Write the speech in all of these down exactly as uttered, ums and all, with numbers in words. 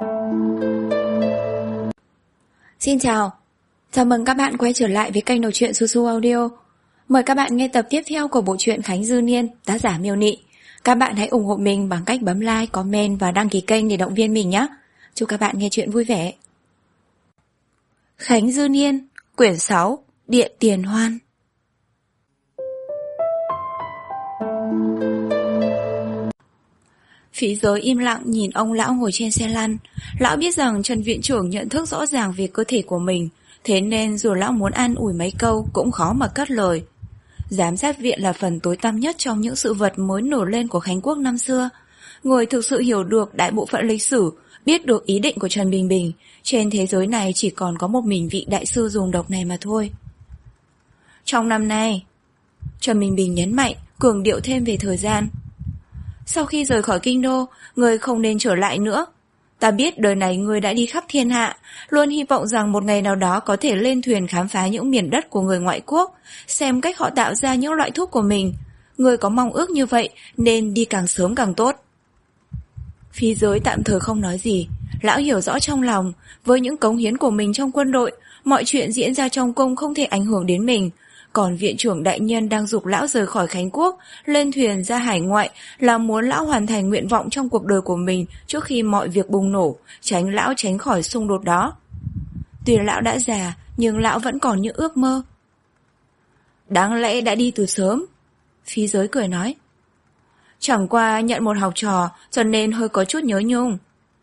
Xin chào, chào mừng các bạn quay trở lại với kênh đọc truyện Su Su Audio. Mời các bạn nghe tập tiếp theo của bộ truyện Khánh Dư Niên, tác giả Miêu Nị. Các bạn hãy ủng hộ mình bằng cách bấm like, comment và đăng ký kênh để động viên mình nhé. Chúc các bạn nghe truyện vui vẻ. Khánh Dư Niên, quyển sáu, Địa Tiền Hoan. Phí Giới im lặng nhìn ông lão ngồi trên xe lăn. Lão biết rằng Trần viện trưởng nhận thức rõ ràng về cơ thể của mình, thế nên dù lão muốn an ủi mấy câu cũng khó mà cất lời. Giám sát viện là phần tối tăm nhất trong những sự vật mới nổi lên của Khánh Quốc năm xưa. Người thực sự hiểu được đại bộ phận lịch sử, biết được ý định của Trần Bình Bình, trên thế giới này chỉ còn có một mình vị đại sư dùng độc này mà thôi. Trong năm nay, Trần Bình Bình nhấn mạnh, cường điệu thêm về thời gian. Sau khi rời khỏi kinh đô, người không nên trở lại nữa. Ta biết đời này người đã đi khắp thiên hạ, luôn hy vọng rằng một ngày nào đó có thể lên thuyền khám phá những miền đất của người ngoại quốc, xem cách họ tạo ra những loại thuốc của mình. Người có mong ước như vậy nên đi càng sớm càng tốt. Phí Giới tạm thời không nói gì. Lão hiểu rõ trong lòng, với những cống hiến của mình trong quân đội, mọi chuyện diễn ra trong cung không thể ảnh hưởng đến mình. Còn viện trưởng đại nhân đang giục lão rời khỏi Khánh Quốc, lên thuyền ra hải ngoại là muốn lão hoàn thành nguyện vọng trong cuộc đời của mình trước khi mọi việc bùng nổ, tránh lão tránh khỏi xung đột đó. Tuy lão đã già, nhưng lão vẫn còn những ước mơ. Đáng lẽ đã đi từ sớm, Phí Giới cười nói. Chẳng qua nhận một học trò cho nên hơi có chút nhớ nhung.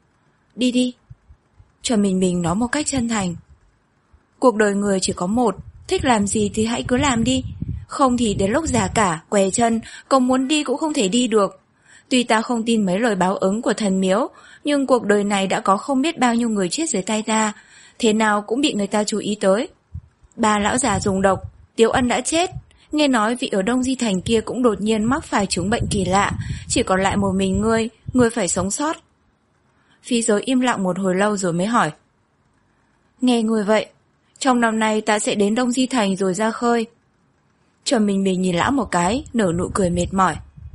Đi đi. Trần Bình Bình nói một cách chân thành. Cuộc đời người chỉ có một, thích làm gì thì hãy cứ làm đi. Không thì đến lúc già cả, què chân, còn muốn đi cũng không thể đi được. Tuy ta không tin mấy lời báo ứng của thần miếu, nhưng cuộc đời này đã có không biết bao nhiêu người chết dưới tay ta, thế nào cũng bị người ta chú ý tới. Ba lão già dùng độc, Tiếu Ân đã chết. Nghe nói vị ở Đông Di Thành kia cũng đột nhiên mắc phải chứng bệnh kỳ lạ, chỉ còn lại một mình ngươi, ngươi phải sống sót. Phí Giới im lặng một hồi lâu rồi mới hỏi. Nghe ngươi vậy, trong năm nay ta sẽ đến Đông Di Thành rồi ra khơi. Trần Bình Bình nhìn lão một cái, nở nụ cười mệt mỏi.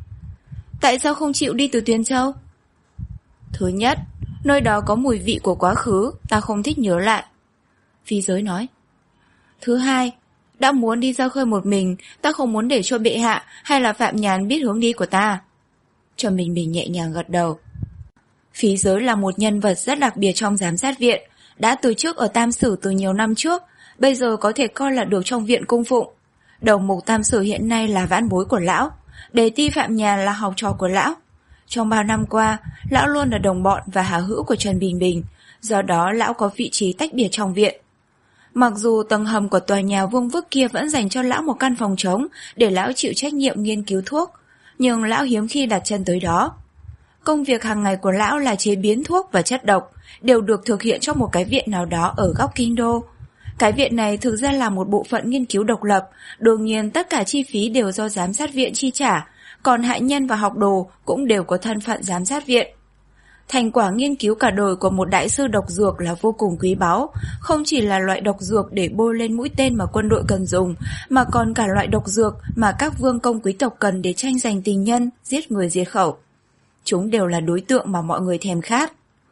Tại sao không chịu đi từ Tuyền Châu? Thứ nhất, nơi đó có mùi vị của quá khứ, ta không thích nhớ lại. Phí Giới nói. Thứ hai, đã muốn đi ra khơi một mình, ta không muốn để cho bệ hạ hay là Phạm Nhàn biết hướng đi của ta. Trần Bình Bình nhẹ nhàng gật đầu. Phí Giới là một nhân vật rất đặc biệt trong giám sát viện, đã từ trước ở Tam Sử từ nhiều năm trước, bây giờ có thể coi là được trong viện cung phụng. Đầu mục Tam Sử hiện nay là vãn bối của lão, Đề Ti Phạm Nhàn là học trò của lão. Trong bao năm qua, lão luôn là đồng bọn và hảo hữu của Trần Bình Bình, do đó lão có vị trí tách biệt trong viện. Mặc dù tầng hầm của tòa nhà vuông vức kia vẫn dành cho lão một căn phòng trống để lão chịu trách nhiệm nghiên cứu thuốc, nhưng lão hiếm khi đặt chân tới đó. Công việc hàng ngày của lão là chế biến thuốc và chất độc, đều được thực hiện trong một cái viện nào đó ở góc kinh đô. Cái viện này thực ra là một bộ phận nghiên cứu độc lập, đương nhiên tất cả chi phí đều do giám sát viện chi trả, còn hạ nhân và học đồ cũng đều có thân phận giám sát viện. Thành quả nghiên cứu cả đời của một đại sư độc dược là vô cùng quý báu, không chỉ là loại độc dược để bôi lên mũi tên mà quân đội cần dùng, mà còn cả loại độc dược mà các vương công quý tộc cần để tranh giành tình nhân, giết người diệt khẩu. Chúng đều là đối tượng mà mọi người thèm khát.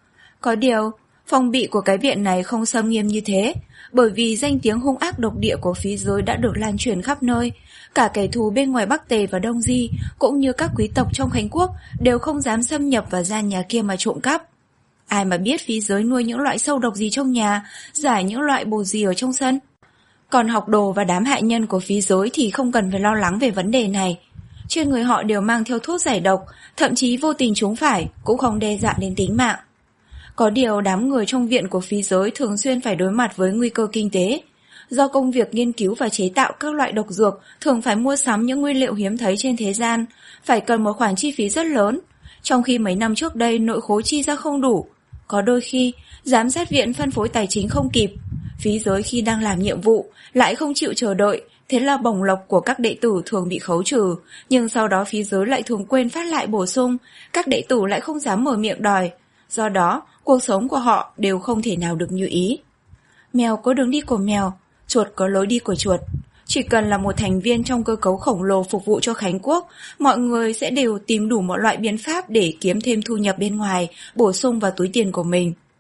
Có điều, phòng bị của cái viện này không xâm nghiêm như thế, bởi vì danh tiếng hung ác độc địa của Phí Giới đã được lan truyền khắp nơi. Cả kẻ thù bên ngoài Bắc Tề và Đông Di, cũng như các quý tộc trong Khánh Quốc, đều không dám xâm nhập vào gian nhà kia mà trộm cắp. Ai mà biết Phí Giới nuôi những loại sâu độc gì trong nhà, giải những loại bồ gì ở trong sân. Còn học đồ và đám hạ nhân của Phí Giới thì không cần phải lo lắng về vấn đề này. Trên người họ đều mang theo thuốc giải độc, thậm chí vô tình trúng phải, cũng không đe dọa đến tính mạng. Có điều đám người trong viện của Phí Giới thường xuyên phải đối mặt với nguy cơ kinh tế. Do công việc nghiên cứu và chế tạo các loại độc dược thường phải mua sắm những nguyên liệu hiếm thấy trên thế gian, phải cần một khoản chi phí rất lớn, trong khi mấy năm trước đây nội khố chi ra không đủ. Có đôi khi, giám sát viện phân phối tài chính không kịp, Phí Giới khi đang làm nhiệm vụ lại không chịu chờ đợi, thế là bổng lộc của các đệ tử thường bị khấu trừ, nhưng sau đó Phí Giới lại thường quên phát lại bổ sung, các đệ tử lại không dám mở miệng đòi, do đó cuộc sống của họ đều không thể nào được như ý. Mèo có đường đi của mèo, chuột có lối đi của chuột. Chỉ cần là một thành viên trong cơ cấu khổng lồ phục vụ cho Khánh Quốc, mọi người sẽ đều tìm đủ mọi loại biện pháp để kiếm thêm thu nhập bên ngoài, bổ sung vào túi tiền của mình.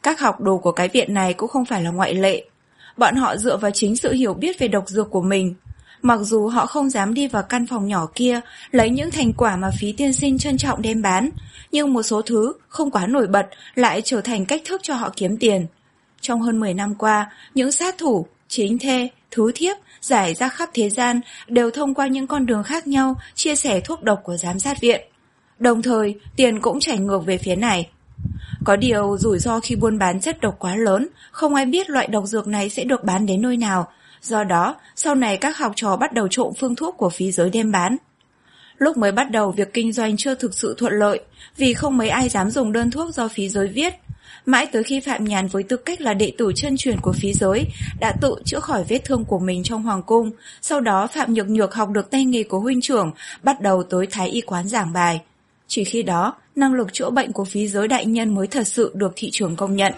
Các học đồ của cái viện này cũng không phải là ngoại lệ. Bọn họ dựa vào chính sự hiểu biết về độc dược của mình. Mặc dù họ không dám đi vào căn phòng nhỏ kia lấy những thành quả mà Phí tiên sinh trân trọng đem bán, nhưng một số thứ không quá nổi bật lại trở thành cách thức cho họ kiếm tiền. Trong hơn mười năm qua, những sát thủ, chính thê, thứ thiếp rải ra khắp thế gian đều thông qua những con đường khác nhau chia sẻ thuốc độc của giám sát viện. Đồng thời, tiền cũng chảy ngược về phía này. Có điều rủi ro khi buôn bán chất độc quá lớn, không ai biết loại độc dược này sẽ được bán đến nơi nào. Do đó, sau này các học trò bắt đầu trộm phương thuốc của phí giới đem bán. Lúc mới bắt đầu việc kinh doanh chưa thực sự thuận lợi, vì không mấy ai dám dùng đơn thuốc do phí giới viết. Mãi tới khi Phạm Nhàn với tư cách là đệ tử chân truyền của phí giới đã tự chữa khỏi vết thương của mình trong hoàng cung. Sau đó Phạm Nhược Nhược học được tay nghề của huynh trưởng, bắt đầu tới Thái y quán giảng bài. Chỉ khi đó, năng lực chữa bệnh của phí giới đại nhân mới thật sự được thị trường công nhận.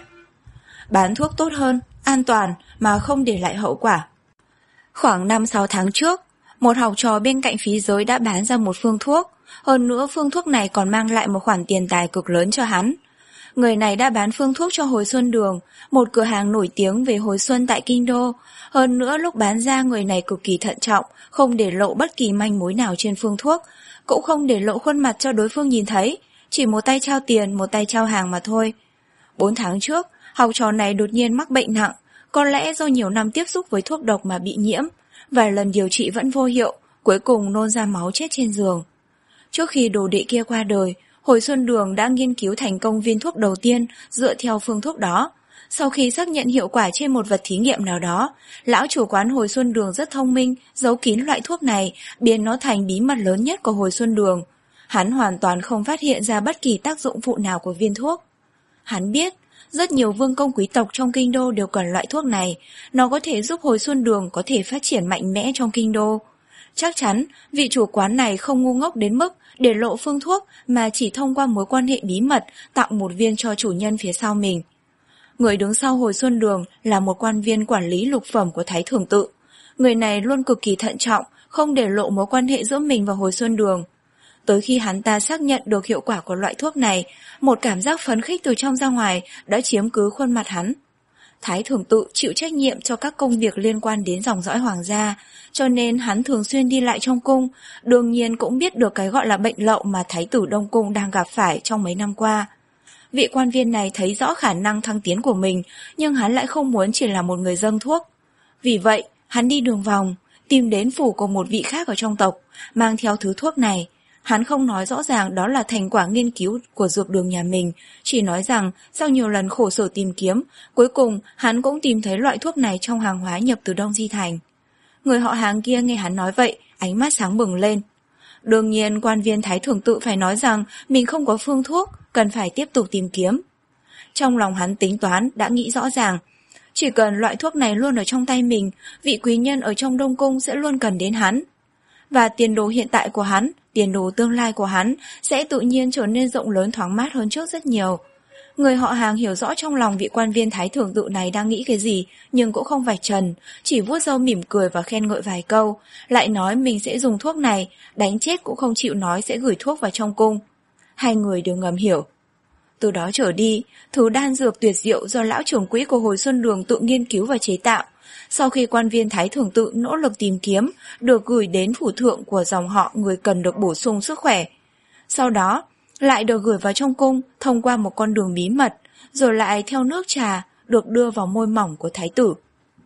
Bán thuốc tốt hơn, an toàn mà không để lại hậu quả. Khoảng năm sáu tháng trước, một học trò bên cạnh phí giới đã bán ra một phương thuốc. Hơn nữa phương thuốc này còn mang lại một khoản tiền tài cực lớn cho hắn. Người này đã bán phương thuốc cho Hồi Xuân Đường, một cửa hàng nổi tiếng về hồi xuân tại Kinh Đô. Hơn nữa lúc bán ra người này cực kỳ thận trọng, không để lộ bất kỳ manh mối nào trên phương thuốc, cũng không để lộ khuôn mặt cho đối phương nhìn thấy, chỉ một tay trao tiền, một tay trao hàng mà thôi. Bốn tháng trước, học trò này đột nhiên mắc bệnh nặng, có lẽ do nhiều năm tiếp xúc với thuốc độc mà bị nhiễm, vài lần điều trị vẫn vô hiệu, cuối cùng nôn ra máu chết trên giường. Trước khi đồ đệ kia qua đời, Hồi Xuân Đường đã nghiên cứu thành công viên thuốc đầu tiên dựa theo phương thuốc đó. Sau khi xác nhận hiệu quả trên một vật thí nghiệm nào đó, lão chủ quán Hồi Xuân Đường rất thông minh, giấu kín loại thuốc này, biến nó thành bí mật lớn nhất của Hồi Xuân Đường. Hắn hoàn toàn không phát hiện ra bất kỳ tác dụng phụ nào của viên thuốc. Hắn biết, rất nhiều vương công quý tộc trong kinh đô đều cần loại thuốc này, nó có thể giúp Hồi Xuân Đường có thể phát triển mạnh mẽ trong kinh đô. Chắc chắn, vị chủ quán này không ngu ngốc đến mức để lộ phương thuốc mà chỉ thông qua mối quan hệ bí mật tặng một viên cho chủ nhân phía sau mình. Người đứng sau Hồi Xuân Đường là một quan viên quản lý lục phẩm của Thái Thường Tự. Người này luôn cực kỳ thận trọng, không để lộ mối quan hệ giữa mình và Hồi Xuân Đường. Tới khi hắn ta xác nhận được hiệu quả của loại thuốc này, một cảm giác phấn khích từ trong ra ngoài đã chiếm cứ khuôn mặt hắn. Thái Thường Tự chịu trách nhiệm cho các công việc liên quan đến dòng dõi hoàng gia, cho nên hắn thường xuyên đi lại trong cung, đương nhiên cũng biết được cái gọi là bệnh lậu mà Thái tử Đông Cung đang gặp phải trong mấy năm qua. Vị quan viên này thấy rõ khả năng thăng tiến của mình, nhưng hắn lại không muốn chỉ là một người dâng thuốc. Vì vậy, hắn đi đường vòng, tìm đến phủ của một vị khác ở trong tộc, mang theo thứ thuốc này. Hắn không nói rõ ràng đó là thành quả nghiên cứu của dược đường nhà mình, chỉ nói rằng sau nhiều lần khổ sở tìm kiếm, cuối cùng hắn cũng tìm thấy loại thuốc này trong hàng hóa nhập từ Đông Di Thành. Người họ hàng kia nghe hắn nói vậy, ánh mắt sáng bừng lên. Đương nhiên quan viên Thái Thường Tự phải nói rằng mình không có phương thuốc, cần phải tiếp tục tìm kiếm. Trong lòng hắn tính toán đã nghĩ rõ ràng, chỉ cần loại thuốc này luôn ở trong tay mình, vị quý nhân ở trong Đông Cung sẽ luôn cần đến hắn. Và tiền đồ hiện tại của hắn, tiền đồ tương lai của hắn sẽ tự nhiên trở nên rộng lớn thoáng mát hơn trước rất nhiều. Người họ hàng hiểu rõ trong lòng vị quan viên Thái Thường Tự này đang nghĩ cái gì, nhưng cũng không vạch trần, chỉ vuốt râu mỉm cười và khen ngợi vài câu, lại nói mình sẽ dùng thuốc này, đánh chết cũng không chịu nói sẽ gửi thuốc vào trong cung. Hai người đều ngầm hiểu. Từ đó trở đi, thứ đan dược tuyệt diệu do lão trưởng quỹ của Hồi Xuân Đường tự nghiên cứu và chế tạo, sau khi quan viên Thái Thường Tự nỗ lực tìm kiếm, được gửi đến phủ thượng của dòng họ người cần được bổ sung sức khỏe. Sau đó, lại được gửi vào trong cung thông qua một con đường bí mật, rồi lại theo nước trà được đưa vào môi mỏng của thái tử.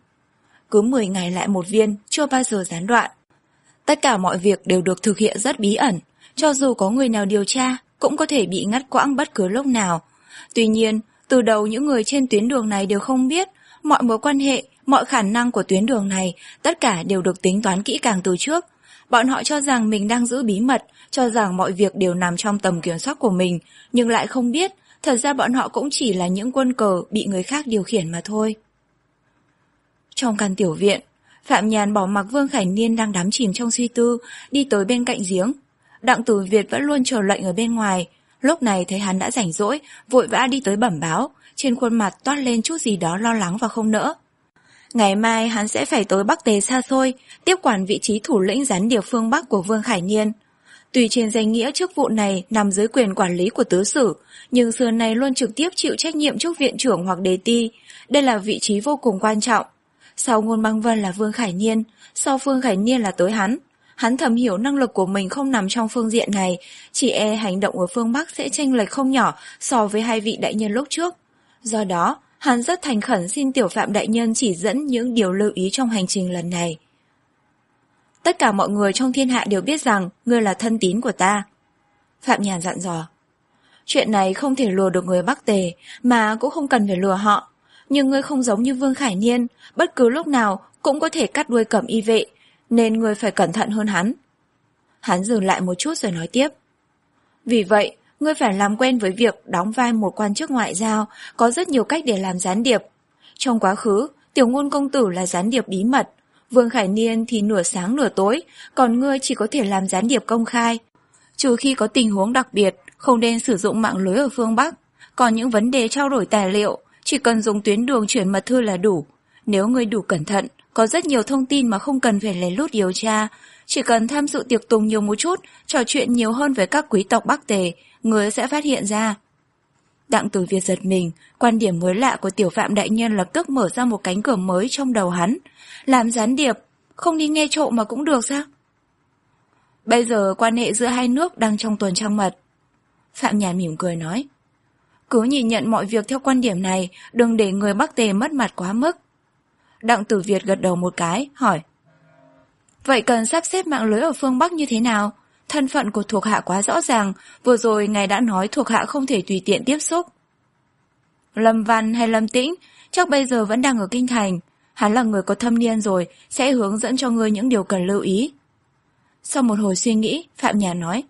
Cứ mười ngày lại một viên, chưa bao giờ gián đoạn. Tất cả mọi việc đều được thực hiện rất bí ẩn, cho dù có người nào điều tra, cũng có thể bị ngắt quãng bất cứ lúc nào. Tuy nhiên, từ đầu những người trên tuyến đường này đều không biết, mọi mối quan hệ, mọi khả năng của tuyến đường này, tất cả đều được tính toán kỹ càng từ trước. Bọn họ cho rằng mình đang giữ bí mật, cho rằng mọi việc đều nằm trong tầm kiểm soát của mình, nhưng lại không biết, thật ra bọn họ cũng chỉ là những quân cờ bị người khác điều khiển mà thôi. Trong căn tiểu viện, Phạm Nhàn bỏ mặc Vương Khải Niên đang đắm chìm trong suy tư, đi tới bên cạnh giếng. Đặng Tử Việt vẫn luôn chờ lệnh ở bên ngoài, lúc này thấy hắn đã rảnh rỗi, vội vã đi tới bẩm báo, trên khuôn mặt toát lên chút gì đó lo lắng và không nỡ. Ngày mai hắn sẽ phải tới Bắc Tề xa xôi, tiếp quản vị trí thủ lĩnh gián điệp phương Bắc của Vương Khải Niên. Tuy trên danh nghĩa chức vụ này nằm dưới quyền quản lý của tứ sử, nhưng xưa nay luôn trực tiếp chịu trách nhiệm chức viện trưởng hoặc đề ti. Đây là vị trí vô cùng quan trọng. Sau Ngôn Băng Vân là Vương Khải Niên, sau Vương Khải Niên là tới hắn. Hắn thầm hiểu năng lực của mình không nằm trong phương diện này, chỉ e hành động ở phương Bắc sẽ chênh lệch không nhỏ so với hai vị đại nhân lúc trước. Do đó, hắn rất thành khẩn xin Tiểu Phạm đại nhân chỉ dẫn những điều lưu ý trong hành trình lần này. Tất cả mọi người trong thiên hạ đều biết rằng ngươi là thân tín của ta. Phạm Nhàn dặn dò. Chuyện này không thể lừa được người Bắc Tề, mà cũng không cần phải lừa họ. Nhưng ngươi không giống như Vương Khải Niên, bất cứ lúc nào cũng có thể cắt đuôi Cẩm Y vệ, nên ngươi phải cẩn thận hơn hắn. Hắn dừng lại một chút rồi nói tiếp. Vì vậy, ngươi phải làm quen với việc đóng vai một quan chức ngoại giao, có rất nhiều cách để làm gián điệp. Trong quá khứ, Tiểu Ngôn công tử là gián điệp bí mật, Vương Khải Niên thì nửa sáng nửa tối, còn ngươi chỉ có thể làm gián điệp công khai. Trừ khi có tình huống đặc biệt, không nên sử dụng mạng lưới ở phương Bắc. Còn những vấn đề trao đổi tài liệu, chỉ cần dùng tuyến đường chuyển mật thư là đủ. Nếu ngươi đủ cẩn thận, có rất nhiều thông tin mà không cần phải lén lút điều tra. Chỉ cần tham dự tiệc tùng nhiều một chút, trò chuyện nhiều hơn với các quý tộc Bắc Tề, ngươi sẽ phát hiện ra. Đặng Tử Việt giật mình, quan điểm mới lạ của Tiểu Phạm đại nhân lập tức mở ra một cánh cửa mới trong đầu hắn. Làm gián điệp, không đi nghe trộm mà cũng được sao? Bây giờ quan hệ giữa hai nước đang trong tuần trăng mật. Phạm Nhàn mỉm cười nói. Cứ nhìn nhận mọi việc theo quan điểm này, đừng để người Bắc Tề mất mặt quá mức. Đặng Tử Việt gật đầu một cái, hỏi. Vậy cần sắp xếp mạng lưới ở phương Bắc như thế nào? Thân phận của thuộc hạ quá rõ ràng, vừa rồi ngài đã nói thuộc hạ không thể tùy tiện tiếp xúc. Lâm Văn hay Lâm Tĩnh, chắc bây giờ vẫn đang ở kinh thành. Hắn là người có thâm niên rồi, sẽ hướng dẫn cho ngươi những điều cần lưu ý. Sau một hồi suy nghĩ, Phạm Nhàn nói.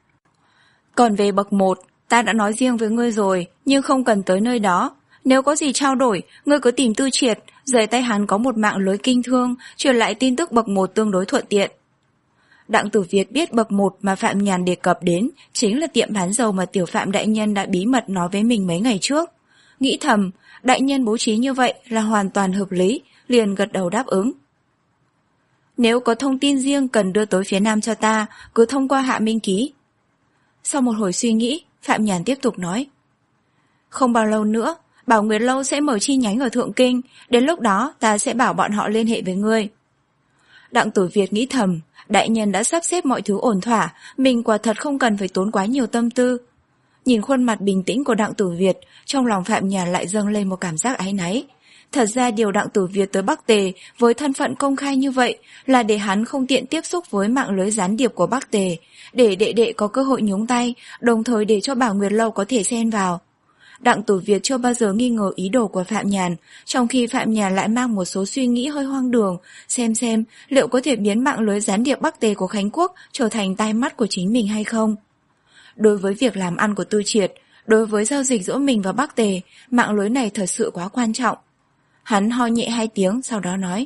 Còn về bậc một, ta đã nói riêng với ngươi rồi, nhưng không cần tới nơi đó. Nếu có gì trao đổi, ngươi cứ tìm Tư Triệt, dưới tay hắn có một mạng lưới kinh thương, truyền lại tin tức bậc một tương đối thuận tiện. Đặng Tử Việt biết bậc một mà Phạm Nhàn đề cập đến chính là tiệm bán dầu mà Tiểu Phạm đại nhân đã bí mật nói với mình mấy ngày trước. Nghĩ thầm, đại nhân bố trí như vậy là hoàn toàn hợp lý, liền gật đầu đáp ứng. Nếu có thông tin riêng cần đưa tới phía Nam cho ta, cứ thông qua Hạ Minh Ký. Sau một hồi suy nghĩ, Phạm Nhàn tiếp tục nói. Không bao lâu nữa, Bảo Nguyệt Lâu sẽ mở chi nhánh ở Thượng Kinh, đến lúc đó ta sẽ bảo bọn họ liên hệ với ngươi. Đặng Tử Việt nghĩ thầm, đại nhân đã sắp xếp mọi thứ ổn thỏa, mình quả thật không cần phải tốn quá nhiều tâm tư. Nhìn khuôn mặt bình tĩnh của Đặng Tử Việt, trong lòng Phạm Nhàn lại dâng lên một cảm giác áy náy. Thật ra điều Đặng Tử Việt tới Bắc Tề với thân phận công khai như vậy là để hắn không tiện tiếp xúc với mạng lưới gián điệp của Bắc Tề, để đệ đệ có cơ hội nhúng tay, đồng thời để cho Bảo Nguyệt Lâu có thể xen vào. Đặng Tử Việt chưa bao giờ nghi ngờ ý đồ của Phạm Nhàn, trong khi Phạm Nhàn lại mang một số suy nghĩ hơi hoang đường, xem xem liệu có thể biến mạng lưới gián điệp Bắc Tề của Khánh Quốc trở thành tai mắt của chính mình hay không. Đối với việc làm ăn của Tư Triệt, đối với giao dịch giữa mình và Bắc Tề, mạng lưới này thật sự quá quan trọng. Hắn ho nhẹ hai tiếng, sau đó nói.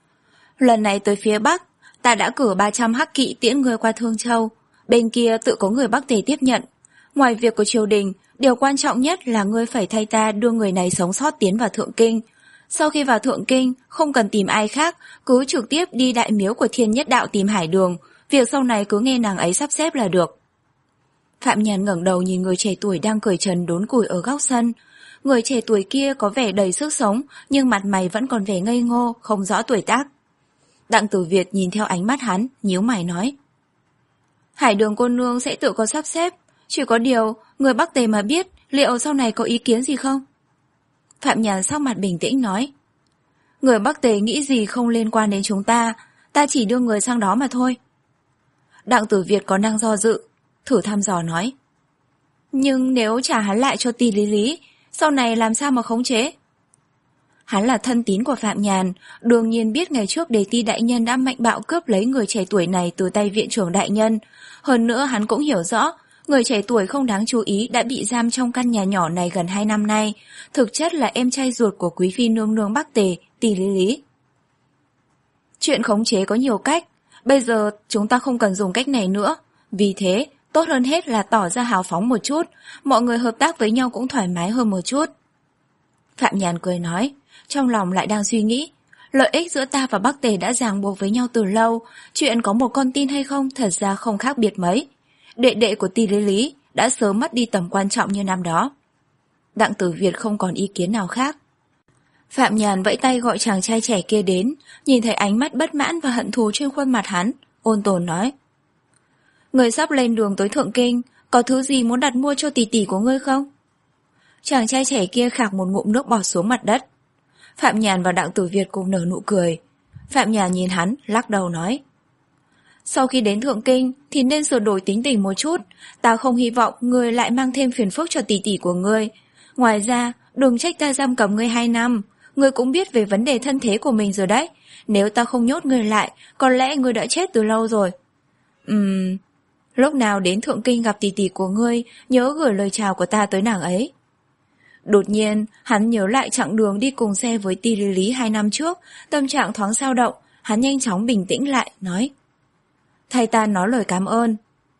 Lần này tới phía Bắc, ta đã cử ba trăm hắc kỵ tiễn người qua Thương Châu, bên kia tự có người Bắc Tề tiếp nhận. Ngoài việc của triều đình, điều quan trọng nhất là ngươi phải thay ta đưa người này sống sót tiến vào Thượng Kinh. Sau khi vào Thượng Kinh, không cần tìm ai khác, cứ trực tiếp đi đại miếu của Thiên Nhất Đạo tìm Hải Đường, việc sau này cứ nghe nàng ấy sắp xếp là được. Phạm Nhàn ngẩng đầu nhìn người trẻ tuổi đang cởi trần đốn củi ở góc sân. Người trẻ tuổi kia có vẻ đầy sức sống, nhưng mặt mày vẫn còn vẻ ngây ngô, không rõ tuổi tác. Đặng Tử Việt nhìn theo ánh mắt hắn, nhíu mày nói. Hải Đường cô nương sẽ tự có sắp xếp, chỉ có điều, người Bắc Tề mà biết, liệu sau này có ý kiến gì không? Phạm Nhàn sắc mặt bình tĩnh nói. Người Bắc Tề nghĩ gì không liên quan đến chúng ta, ta chỉ đưa người sang đó mà thôi. Đặng Tử Việt còn đang do dự, thử thăm dò nói. Nhưng nếu trả hắn lại cho Tỷ Lý Lý, sau này làm sao mà khống chế? Hắn là thân tín của Phạm Nhàn, đương nhiên biết ngày trước Đề Ti đại nhân đã mạnh bạo cướp lấy người trẻ tuổi này từ tay viện trưởng đại nhân. Hơn nữa hắn cũng hiểu rõ, người trẻ tuổi không đáng chú ý đã bị giam trong căn nhà nhỏ này gần hai năm nay, thực chất là em trai ruột của quý phi nương nương Bắc Tề, Tỷ Lý Lý. Chuyện khống chế có nhiều cách, bây giờ chúng ta không cần dùng cách này nữa, vì thế tốt hơn hết là tỏ ra hào phóng một chút, mọi người hợp tác với nhau cũng thoải mái hơn một chút. Phạm Nhàn cười nói, trong lòng lại đang suy nghĩ, lợi ích giữa ta và Bắc Tề đã ràng buộc với nhau từ lâu, chuyện có một con tin hay không thật ra không khác biệt mấy. đệ đệ của Ti Lý Lý đã sớm mất đi tầm quan trọng như năm đó. Đặng Tử Việt không còn ý kiến nào khác. Phạm Nhàn vẫy tay gọi chàng trai trẻ kia đến, nhìn thấy ánh mắt bất mãn và hận thù trên khuôn mặt hắn, ôn tồn nói: Người sắp lên đường tới Thượng Kinh, có thứ gì muốn đặt mua cho tỷ tỷ của ngươi không? Chàng trai trẻ kia khạc một ngụm nước bọt xuống mặt đất. Phạm Nhàn và Đặng Tử Việt cùng nở nụ cười. Phạm Nhàn nhìn hắn, lắc đầu nói: Sau khi đến Thượng Kinh thì nên sửa đổi tính tình một chút, ta không hy vọng ngươi lại mang thêm phiền phức cho tỷ tỷ của ngươi. Ngoài ra, đừng trách ta giam cầm ngươi hai năm, ngươi cũng biết về vấn đề thân thế của mình rồi đấy. Nếu ta không nhốt ngươi lại, có lẽ ngươi đã chết từ lâu rồi. Ừm, lúc nào đến Thượng Kinh gặp tỷ tỷ của ngươi, nhớ gửi lời chào của ta tới nàng ấy. Đột nhiên, hắn nhớ lại chặng đường đi cùng xe với Ti Lý Lý hai năm trước, tâm trạng thoáng dao động, hắn nhanh chóng bình tĩnh lại, nói: Thay ta nói lời cảm ơn.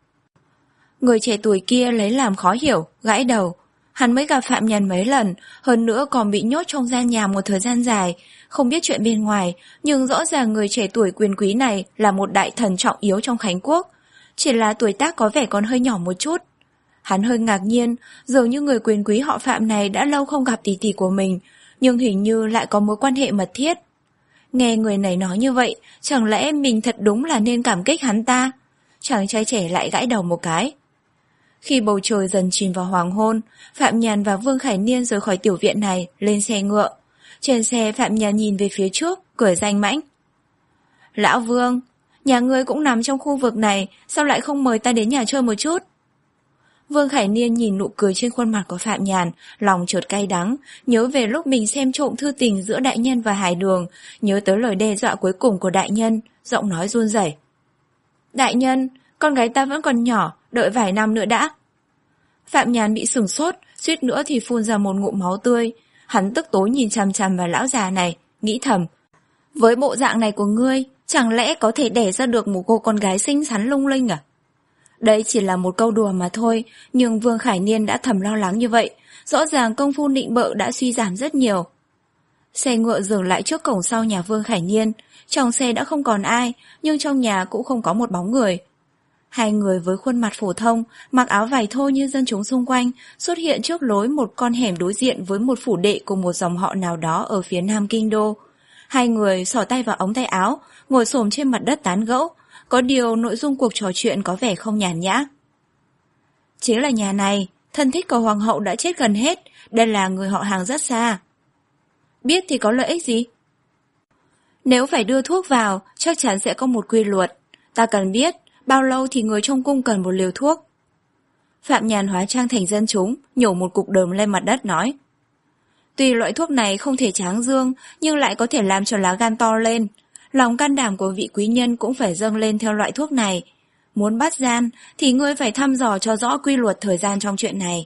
Người trẻ tuổi kia lấy làm khó hiểu, gãi đầu. Hắn mới gặp Phạm Nhàn mấy lần, hơn nữa còn bị nhốt trong gian nhà một thời gian dài, không biết chuyện bên ngoài, nhưng rõ ràng người trẻ tuổi quyền quý này là một đại thần trọng yếu trong Khánh Quốc, chỉ là tuổi tác có vẻ còn hơi nhỏ một chút. Hắn hơi ngạc nhiên, dường như người quyền quý họ Phạm này đã lâu không gặp tỷ tỷ của mình, nhưng hình như lại có mối quan hệ mật thiết. Nghe người này nói như vậy, chẳng lẽ mình thật đúng là nên cảm kích hắn ta? Chàng trai trẻ lại gãi đầu một cái. Khi bầu trời dần chìm vào hoàng hôn, Phạm Nhàn và Vương Khải Niên rời khỏi tiểu viện này, lên xe ngựa. Trên xe Phạm Nhàn nhìn về phía trước, cười danh mãnh. Lão Vương, nhà ngươi cũng nằm trong khu vực này, sao lại không mời ta đến nhà chơi một chút? Vương Khải Niên nhìn nụ cười trên khuôn mặt của Phạm Nhàn, lòng chợt cay đắng, nhớ về lúc mình xem trộm thư tình giữa đại nhân và Hải Đường, nhớ tới lời đe dọa cuối cùng của đại nhân, giọng nói run rẩy. Đại nhân, con gái ta vẫn còn nhỏ, đợi vài năm nữa đã. Phạm Nhàn bị sửng sốt, suýt nữa thì phun ra một ngụm máu tươi. Hắn tức tối nhìn chằm chằm vào lão già này, nghĩ thầm: với bộ dạng này của ngươi, chẳng lẽ có thể đẻ ra được một cô con gái xinh xắn lung linh à? Đây chỉ là một câu đùa mà thôi, nhưng Vương Khải Niên đã thầm lo lắng như vậy, rõ ràng công phu nịnh bợ đã suy giảm rất nhiều. Xe ngựa dừng lại trước cổng sau nhà Vương Khải Niên, trong xe đã không còn ai, nhưng trong nhà cũng không có một bóng người. Hai người với khuôn mặt phổ thông, mặc áo vải thô như dân chúng xung quanh, xuất hiện trước lối một con hẻm đối diện với một phủ đệ của một dòng họ nào đó ở phía nam kinh đô. Hai người xỏ tay vào ống tay áo, ngồi xổm trên mặt đất tán gẫu, có điều nội dung cuộc trò chuyện có vẻ không nhàn nhã. Chính là nhà này, thân thích của hoàng hậu đã chết gần hết, đây là người họ hàng rất xa. Biết thì có lợi ích gì? Nếu phải đưa thuốc vào, chắc chắn sẽ có một quy luật. Ta cần biết, bao lâu thì người trong cung cần một liều thuốc. Phạm Nhàn hóa trang thành dân chúng, nhổ một cục đờm lên mặt đất nói. Tuy loại thuốc này không thể tráng dương, nhưng lại có thể làm cho lá gan to lên. Lòng can đảm của vị quý nhân cũng phải dâng lên theo loại thuốc này. Muốn bắt gian, thì ngươi phải thăm dò cho rõ quy luật thời gian trong chuyện này.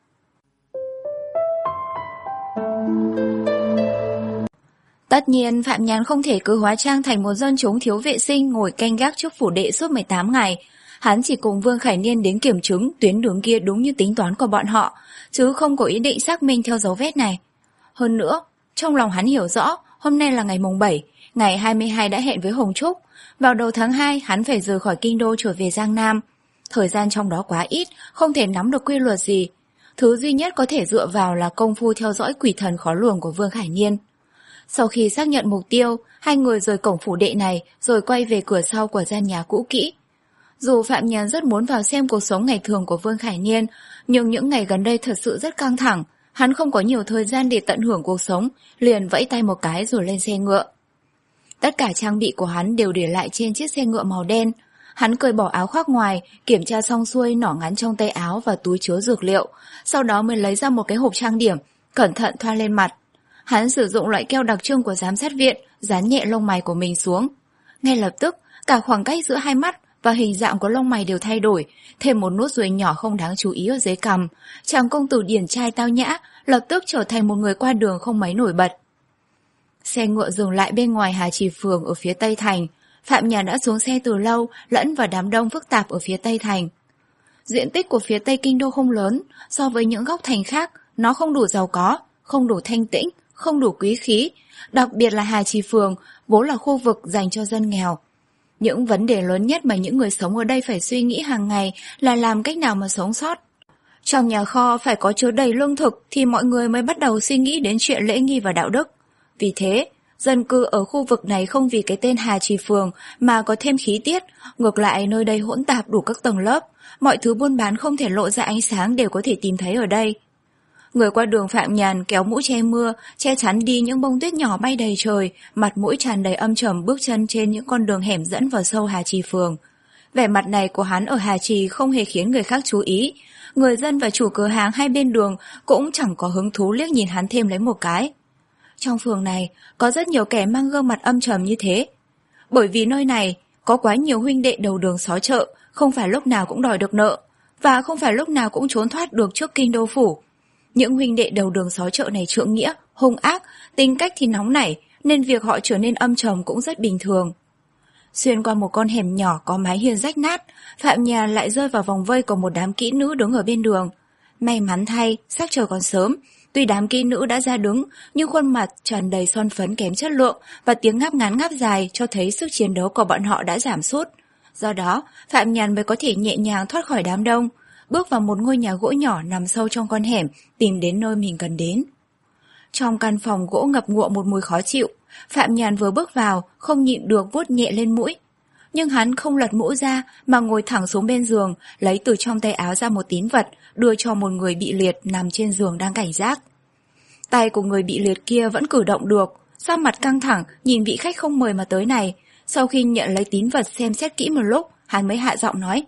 Tất nhiên Phạm Nhàn không thể cứ hóa trang thành một dân chúng thiếu vệ sinh ngồi canh gác trước phủ đệ suốt mười tám ngày. Hắn chỉ cùng Vương Khải Niên đến kiểm chứng tuyến đường kia đúng như tính toán của bọn họ, chứ không có ý định xác minh theo dấu vết này. Hơn nữa, trong lòng hắn hiểu rõ, hôm nay là ngày mùng bảy, ngày hai mươi hai đã hẹn với Hồng Trúc. Vào đầu tháng hai, hắn phải rời khỏi kinh đô trở về Giang Nam. Thời gian trong đó quá ít, không thể nắm được quy luật gì. Thứ duy nhất có thể dựa vào là công phu theo dõi quỷ thần khó lường của Vương Khải Niên. Sau khi xác nhận mục tiêu, hai người rời cổng phủ đệ này rồi quay về cửa sau của gian nhà cũ kỹ. Dù Phạm Nhàn rất muốn vào xem cuộc sống ngày thường của Vương Khải Niên, nhưng những ngày gần đây thật sự rất căng thẳng, hắn không có nhiều thời gian để tận hưởng cuộc sống, liền vẫy tay một cái rồi lên xe ngựa. Tất cả trang bị của hắn đều để lại trên chiếc xe ngựa màu đen. Hắn cởi bỏ áo khoác ngoài, kiểm tra xong xuôi nỏ ngắn trong tay áo và túi chứa dược liệu, sau đó mới lấy ra một cái hộp trang điểm, cẩn thận thoa lên mặt. Hắn sử dụng loại keo đặc trưng của giám sát viện, dán nhẹ lông mày của mình xuống. Ngay lập tức, cả khoảng cách giữa hai mắt và hình dạng của lông mày đều thay đổi, thêm một nốt ruồi nhỏ không đáng chú ý ở dưới cằm. Chàng công tử điển trai tao nhã, lập tức trở thành một người qua đường không mấy nổi bật. Xe ngựa dừng lại bên ngoài Hà Trì Phường ở phía Tây Thành. Phạm Nhàn đã xuống xe từ lâu, lẫn vào đám đông phức tạp ở phía Tây Thành. Diện tích của phía Tây Kinh Đô không lớn, so với những góc thành khác, nó không đủ giàu có, không đủ thanh tĩnh, không đủ quý khí, đặc biệt là Hà Trì Phường, vốn là khu vực dành cho dân nghèo. Những vấn đề lớn nhất mà những người sống ở đây phải suy nghĩ hàng ngày là làm cách nào mà sống sót. Trong nhà kho phải có chứa đầy lương thực thì mọi người mới bắt đầu suy nghĩ đến chuyện lễ nghi và đạo đức. Vì thế, dân cư ở khu vực này không vì cái tên Hà Trì Phường mà có thêm khí tiết, ngược lại nơi đây hỗn tạp đủ các tầng lớp, mọi thứ buôn bán không thể lộ ra ánh sáng đều có thể tìm thấy ở đây. Người qua đường Phạm Nhàn kéo mũ che mưa, che chắn đi những bông tuyết nhỏ bay đầy trời, mặt mũi tràn đầy âm trầm bước chân trên những con đường hẻm dẫn vào sâu Hà Trì Phường. Vẻ mặt này của hắn ở Hà Trì không hề khiến người khác chú ý. Người dân và chủ cửa hàng hai bên đường cũng chẳng có hứng thú liếc nhìn hắn thêm lấy một cái. Trong phường này có rất nhiều kẻ mang gương mặt âm trầm như thế. Bởi vì nơi này có quá nhiều huynh đệ đầu đường xó chợ, không phải lúc nào cũng đòi được nợ, và không phải lúc nào cũng trốn thoát được trước kinh đô phủ. Những huynh đệ đầu đường xó chợ này trượng nghĩa, hung ác, tính cách thì nóng nảy, nên việc họ trở nên âm trầm cũng rất bình thường. Xuyên qua một con hẻm nhỏ có mái hiên rách nát, Phạm Nhàn lại rơi vào vòng vây của một đám kỹ nữ đứng ở bên đường. May mắn thay, sắc trời còn sớm, tuy đám kỹ nữ đã ra đứng, nhưng khuôn mặt tràn đầy son phấn kém chất lượng và tiếng ngáp ngắn ngáp dài cho thấy sức chiến đấu của bọn họ đã giảm sút. Do đó, Phạm Nhàn mới có thể nhẹ nhàng thoát khỏi đám đông, bước vào một ngôi nhà gỗ nhỏ nằm sâu trong con hẻm, tìm đến nơi mình cần đến. Trong căn phòng gỗ ngập ngụa một mùi khó chịu, Phạm Nhàn vừa bước vào, không nhịn được vuốt nhẹ lên mũi. Nhưng hắn không lật mũ ra mà ngồi thẳng xuống bên giường, lấy từ trong tay áo ra một tín vật, đưa cho một người bị liệt nằm trên giường đang cảnh giác. Tay của người bị liệt kia vẫn cử động được, sắc mặt căng thẳng nhìn vị khách không mời mà tới này. Sau khi nhận lấy tín vật xem xét kỹ một lúc, hắn mới hạ giọng nói: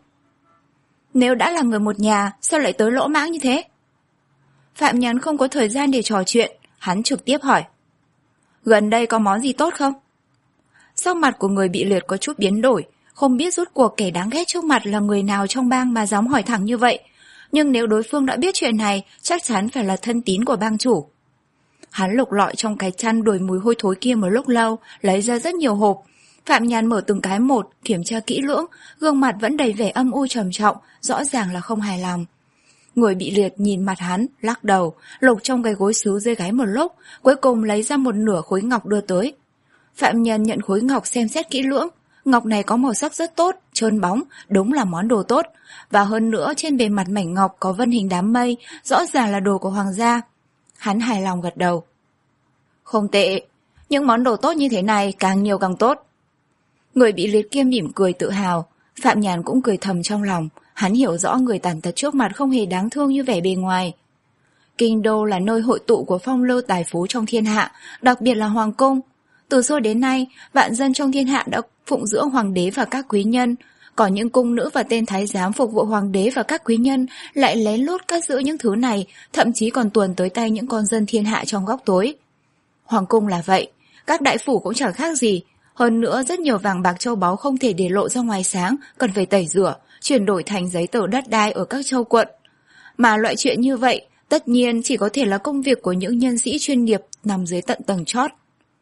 "Nếu đã là người một nhà, sao lại tới lỗ mãng như thế?" Phạm Nhàn không có thời gian để trò chuyện, hắn trực tiếp hỏi: "Gần đây có món gì tốt không?" Sắc mặt của người bị liệt có chút biến đổi, không biết rốt cuộc kẻ đáng ghét trước mặt là người nào trong bang mà dám hỏi thẳng như vậy. Nhưng nếu đối phương đã biết chuyện này, chắc chắn phải là thân tín của bang chủ. Hắn lục lọi trong cái chăn đuổi mùi hôi thối kia một lúc lâu, lấy ra rất nhiều hộp. Phạm Nhàn mở từng cái một, kiểm tra kỹ lưỡng, gương mặt vẫn đầy vẻ âm u trầm trọng, rõ ràng là không hài lòng. Người bị liệt nhìn mặt hắn, lắc đầu, lục trong cái gối sứ dưới gáy một lúc, cuối cùng lấy ra một nửa khối ngọc đưa tới. Phạm Nhàn nhận khối ngọc xem xét kỹ lưỡng, ngọc này có màu sắc rất tốt, trơn bóng, đúng là món đồ tốt, và hơn nữa trên bề mặt mảnh ngọc có vân hình đám mây, rõ ràng là đồ của hoàng gia. Hắn hài lòng gật đầu. Không tệ, những món đồ tốt như thế này càng nhiều càng tốt. Người bị liệt kia mỉm cười tự hào, Phạm Nhàn cũng cười thầm trong lòng, hắn hiểu rõ người tàn tật trước mặt không hề đáng thương như vẻ bề ngoài. Kinh đô là nơi hội tụ của phong lưu tài phú trong thiên hạ, đặc biệt là hoàng cung. Từ xưa đến nay, vạn dân trong thiên hạ đã phụng dưỡng hoàng đế và các quý nhân, còn những cung nữ và tên thái giám phục vụ hoàng đế và các quý nhân lại lén lút cất giữ những thứ này, thậm chí còn tuồn tới tay những con dân thiên hạ trong góc tối. Hoàng cung là vậy, các đại phủ cũng chẳng khác gì. Hơn nữa rất nhiều vàng bạc châu báu không thể để lộ ra ngoài sáng, cần phải tẩy rửa, chuyển đổi thành giấy tờ đất đai ở các châu quận. Mà loại chuyện như vậy, tất nhiên chỉ có thể là công việc của những nhân sĩ chuyên nghiệp nằm dưới tận tầng chót.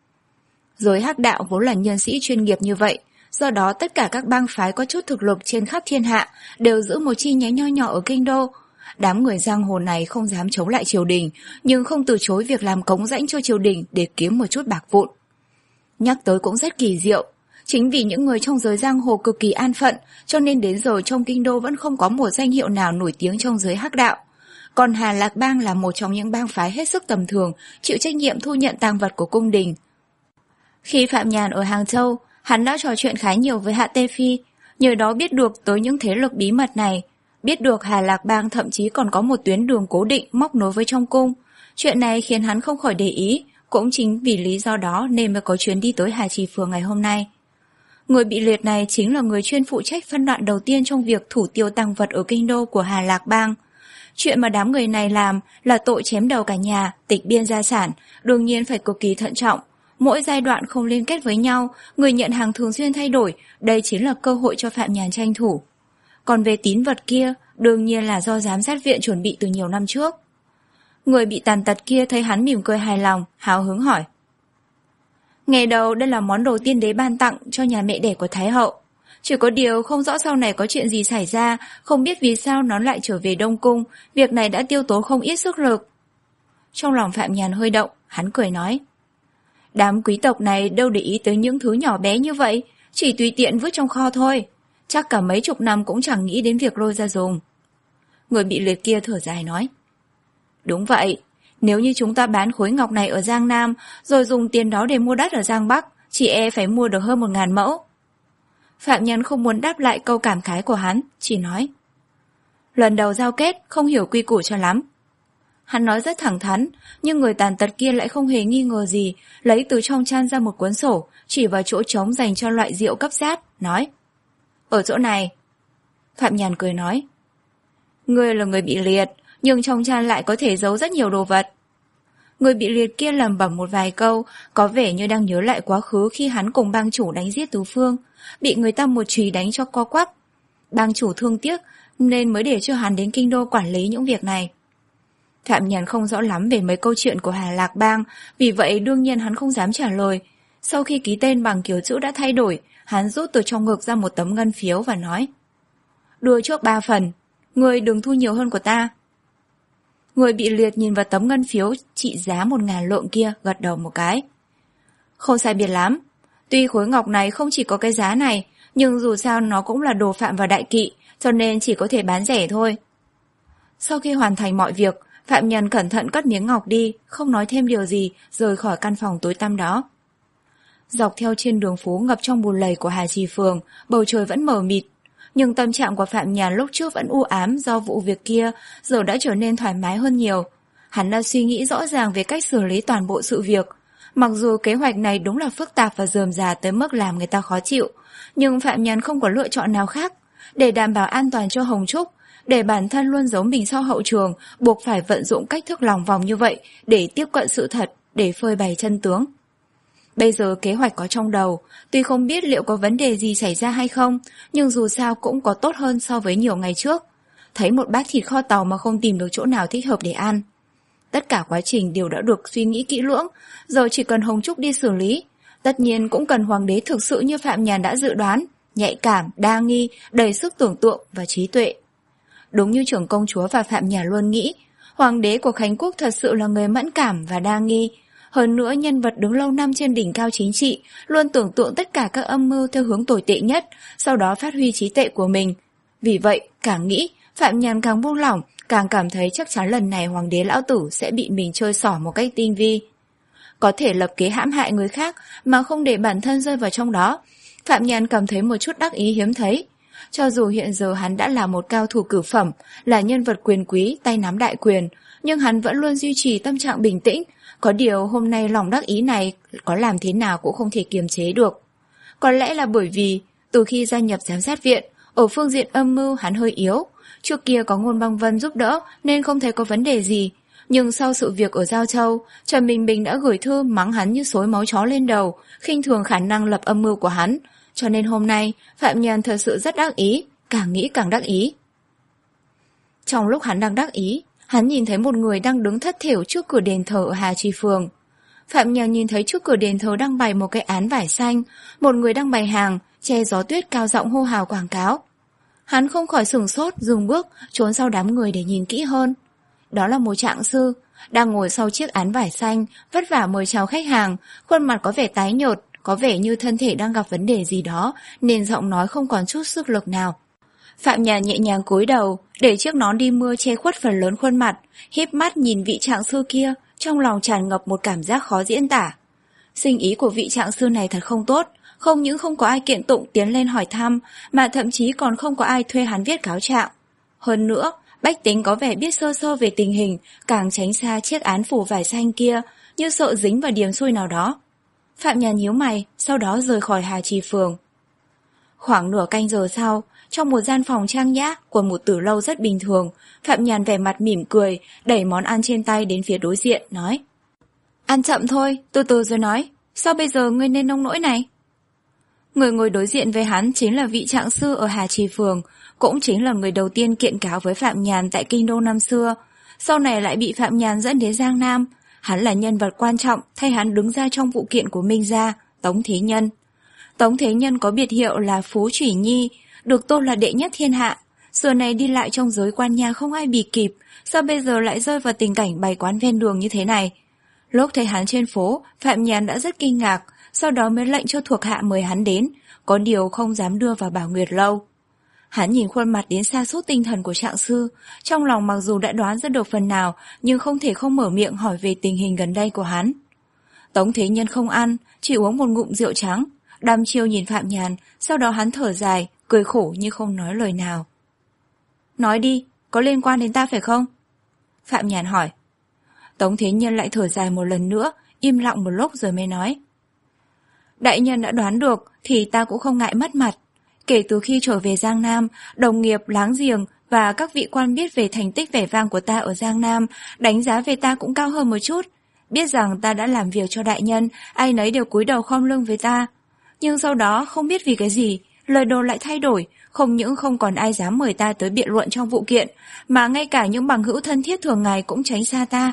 Giới hắc đạo vốn là nhân sĩ chuyên nghiệp như vậy, do đó tất cả các bang phái có chút thực lực trên khắp thiên hạ đều giữ một chi nhánh nho nhỏ ở kinh đô. Đám người giang hồ này không dám chống lại triều đình, nhưng không từ chối việc làm cống rãnh cho triều đình để kiếm một chút bạc vụn. Nhắc tới cũng rất kỳ diệu, chính vì những người trong giới giang hồ cực kỳ an phận, cho nên đến giờ trong kinh đô vẫn không có một danh hiệu nào nổi tiếng trong giới hắc đạo. Còn Hà Lạc Bang là một trong những bang phái hết sức tầm thường, chịu trách nhiệm thu nhận tang vật của cung đình. Khi Phạm Nhàn ở Hàng Châu, hắn đã trò chuyện khá nhiều với Hạ Tê Phi, nhờ đó biết được tới những thế lực bí mật này, biết được Hà Lạc Bang thậm chí còn có một tuyến đường cố định móc nối với trong cung. Chuyện này khiến hắn không khỏi để ý, cũng chính vì lý do đó nên mới có chuyến đi tới Hà Trì Phường ngày hôm nay. Người bị liệt này chính là người chuyên phụ trách phân đoạn đầu tiên trong việc thủ tiêu tang vật ở kinh đô của Hà Lạc Bang. Chuyện mà đám người này làm là tội chém đầu cả nhà, tịch biên gia sản, đương nhiên phải cực kỳ thận trọng. Mỗi giai đoạn không liên kết với nhau, người nhận hàng thường xuyên thay đổi, đây chính là cơ hội cho Phạm Nhàn tranh thủ. Còn về tín vật kia, đương nhiên là do giám sát viện chuẩn bị từ nhiều năm trước. Người bị tàn tật kia thấy hắn mỉm cười hài lòng, hào hứng hỏi. Nghe đầu đây là món đồ tiên đế ban tặng cho nhà mẹ đẻ của Thái hậu. Chỉ có điều không rõ sau này có chuyện gì xảy ra, không biết vì sao nó lại trở về Đông Cung, việc này đã tiêu tốn không ít sức lực. Trong lòng Phạm Nhàn hơi động, hắn cười nói. Đám quý tộc này đâu để ý tới những thứ nhỏ bé như vậy, chỉ tùy tiện vứt trong kho thôi. Chắc cả mấy chục năm cũng chẳng nghĩ đến việc lôi ra dùng. Người bị liệt kia thở dài nói. Đúng vậy, nếu như chúng ta bán khối ngọc này ở Giang Nam, rồi dùng tiền đó để mua đất ở Giang Bắc, chỉ e phải mua được hơn một ngàn mẫu. Phạm Nhân không muốn đáp lại câu cảm khái của hắn, chỉ nói. Lần đầu giao kết, không hiểu quy củ cho lắm. Hắn nói rất thẳng thắn, nhưng người tàn tật kia lại không hề nghi ngờ gì, lấy từ trong chăn ra một cuốn sổ, chỉ vào chỗ trống dành cho loại rượu cấp giáp, nói. Ở chỗ này. Phạm Nhàn cười nói. Ngươi là người bị liệt, nhưng trong chăn lại có thể giấu rất nhiều đồ vật. Người bị liệt kia lẩm bẩm một vài câu, có vẻ như đang nhớ lại quá khứ khi hắn cùng bang chủ đánh giết Tứ Phương, bị người ta một chùy đánh cho co quắp. Bang chủ thương tiếc nên mới để cho hắn đến kinh đô quản lý những việc này. Phạm Nhàn không rõ lắm về mấy câu chuyện của Hà Lạc Bang, vì vậy đương nhiên hắn không dám trả lời. Sau khi ký tên bằng kiểu chữ đã thay đổi, hắn rút từ trong ngực ra một tấm ngân phiếu và nói. Đưa trước ba phần, ngươi đừng thu nhiều hơn của ta. Người bị liệt nhìn vào tấm ngân phiếu trị giá một ngàn lượng kia, gật đầu một cái. Không sai biệt lắm. Tuy khối ngọc này không chỉ có cái giá này, nhưng dù sao nó cũng là đồ phạm vào đại kỵ, cho nên chỉ có thể bán rẻ thôi. Sau khi hoàn thành mọi việc, Phạm Nhân cẩn thận cất miếng ngọc đi, không nói thêm điều gì, rời khỏi căn phòng tối tăm đó. Dọc theo trên đường phố ngập trong bùn lầy của Hà Trì Phường, bầu trời vẫn mờ mịt. Nhưng tâm trạng của Phạm Nhàn lúc trước vẫn u ám do vụ việc kia, giờ đã trở nên thoải mái hơn nhiều. Hắn đã suy nghĩ rõ ràng về cách xử lý toàn bộ sự việc. Mặc dù kế hoạch này đúng là phức tạp và rườm rà tới mức làm người ta khó chịu, nhưng Phạm Nhàn không có lựa chọn nào khác. Để đảm bảo an toàn cho Hồng Trúc, để bản thân luôn giấu mình sau hậu trường, buộc phải vận dụng cách thức lòng vòng như vậy để tiếp cận sự thật, để phơi bày chân tướng. Bây giờ kế hoạch có trong đầu, tuy không biết liệu có vấn đề gì xảy ra hay không, nhưng dù sao cũng có tốt hơn so với nhiều ngày trước. Thấy một bát thịt kho tàu mà không tìm được chỗ nào thích hợp để ăn. Tất cả quá trình đều đã được suy nghĩ kỹ lưỡng, giờ chỉ cần Hồng Trúc đi xử lý. Tất nhiên cũng cần hoàng đế thực sự như Phạm Nhàn đã dự đoán, nhạy cảm, đa nghi, đầy sức tưởng tượng và trí tuệ. Đúng như trưởng công chúa và Phạm Nhàn luôn nghĩ, hoàng đế của Khánh Quốc thật sự là người mẫn cảm và đa nghi. Hơn nữa nhân vật đứng lâu năm trên đỉnh cao chính trị, luôn tưởng tượng tất cả các âm mưu theo hướng tồi tệ nhất, sau đó phát huy trí tuệ của mình. Vì vậy, càng nghĩ, Phạm Nhàn càng buông lỏng, càng cảm thấy chắc chắn lần này hoàng đế lão tử sẽ bị mình chơi xỏ một cách tinh vi. Có thể lập kế hãm hại người khác mà không để bản thân rơi vào trong đó. Phạm Nhàn cảm thấy một chút đắc ý hiếm thấy. Cho dù hiện giờ hắn đã là một cao thủ cửu phẩm, là nhân vật quyền quý, tay nắm đại quyền, nhưng hắn vẫn luôn duy trì tâm trạng bình tĩnh. Có điều hôm nay lòng đắc ý này có làm thế nào cũng không thể kiềm chế được. Có lẽ là bởi vì từ khi gia nhập giám sát viện, ở phương diện âm mưu hắn hơi yếu. Trước kia có Ngôn Băng Vân giúp đỡ nên không thấy có vấn đề gì. Nhưng sau sự việc ở Giao Châu, Trần Bình Bình đã gửi thư mắng hắn như xối máu chó lên đầu, khinh thường khả năng lập âm mưu của hắn. Cho nên hôm nay, Phạm Nhàn thật sự rất đắc ý, càng nghĩ càng đắc ý. Trong lúc hắn đang đắc ý, hắn nhìn thấy một người đang đứng thất thểu trước cửa đền thờ ở Hà Trì Phường. Phạm Nhàn nhìn thấy trước cửa đền thờ đang bày một cái án vải xanh, một người đang bày hàng, che gió tuyết cao giọng hô hào quảng cáo. Hắn không khỏi sửng sốt, dừng bước, trốn sau đám người để nhìn kỹ hơn. Đó là một trạng sư, đang ngồi sau chiếc án vải xanh, vất vả mời chào khách hàng, khuôn mặt có vẻ tái nhợt, có vẻ như thân thể đang gặp vấn đề gì đó, nên giọng nói không còn chút sức lực nào. Phạm Nhàn nhẹ nhàng cúi đầu, để chiếc nón đi mưa che khuất phần lớn khuôn mặt, híp mắt nhìn vị trạng sư kia, trong lòng tràn ngập một cảm giác khó diễn tả. Sinh ý của vị trạng sư này thật không tốt, không những không có ai kiện tụng tiến lên hỏi thăm, mà thậm chí còn không có ai thuê hắn viết cáo trạng. Hơn nữa, bách tính có vẻ biết sơ sơ về tình hình, càng tránh xa chiếc án phủ vải xanh kia, như sợ dính vào điềm xui nào đó. Phạm Nhàn nhíu mày, sau đó rời khỏi Hà Trì Phường. Khoảng nửa canh giờ sau, trong một gian phòng trang nhã của một tử lâu rất bình thường, Phạm Nhàn vẻ mặt mỉm cười, đẩy món ăn trên tay đến phía đối diện, nói: Ăn chậm thôi, từ từ rồi nói, sao bây giờ ngươi nên nông nỗi này? Người ngồi đối diện với hắn chính là vị trạng sư ở Hà Trì Phường, cũng chính là người đầu tiên kiện cáo với Phạm Nhàn tại kinh đô năm xưa, sau này lại bị Phạm Nhàn dẫn đến Giang Nam. Hắn là nhân vật quan trọng thay hắn đứng ra trong vụ kiện của Minh Gia, Tống Thế Nhân. Tống Thế Nhân có biệt hiệu là Phú Chủy Nhi, được tôn là đệ nhất thiên hạ. Giờ này đi lại trong giới quan nhà không ai bì kịp, sao bây giờ lại rơi vào tình cảnh bày quán ven đường như thế này? Lúc thấy hắn trên phố, Phạm Nhàn đã rất kinh ngạc, sau đó mới lệnh cho thuộc hạ mời hắn đến, có điều không dám đưa vào Bảo Nguyệt Lâu. Hắn nhìn khuôn mặt đến sa sút tinh thần của trạng sư, trong lòng mặc dù đã đoán ra được phần nào, nhưng không thể không mở miệng hỏi về tình hình gần đây của hắn. Tống Thế Nhân không ăn, chỉ uống một ngụm rượu trắng, đăm chiêu nhìn Phạm Nhàn, sau đó hắn thở dài, cười khổ nhưng không nói lời nào. Nói đi, có liên quan đến ta phải không? Phạm Nhàn hỏi. Tống Thế Nhân lại thở dài một lần nữa, im lặng một lúc rồi mới nói. Đại nhân đã đoán được thì ta cũng không ngại mất mặt. Kể từ khi trở về Giang Nam, đồng nghiệp, láng giềng và các vị quan biết về thành tích vẻ vang của ta ở Giang Nam, đánh giá về ta cũng cao hơn một chút. Biết rằng ta đã làm việc cho đại nhân, ai nấy đều cúi đầu khom lưng với ta. Nhưng sau đó không biết vì cái gì, lời đồn lại thay đổi, không những không còn ai dám mời ta tới biện luận trong vụ kiện, mà ngay cả những bằng hữu thân thiết thường ngày cũng tránh xa ta.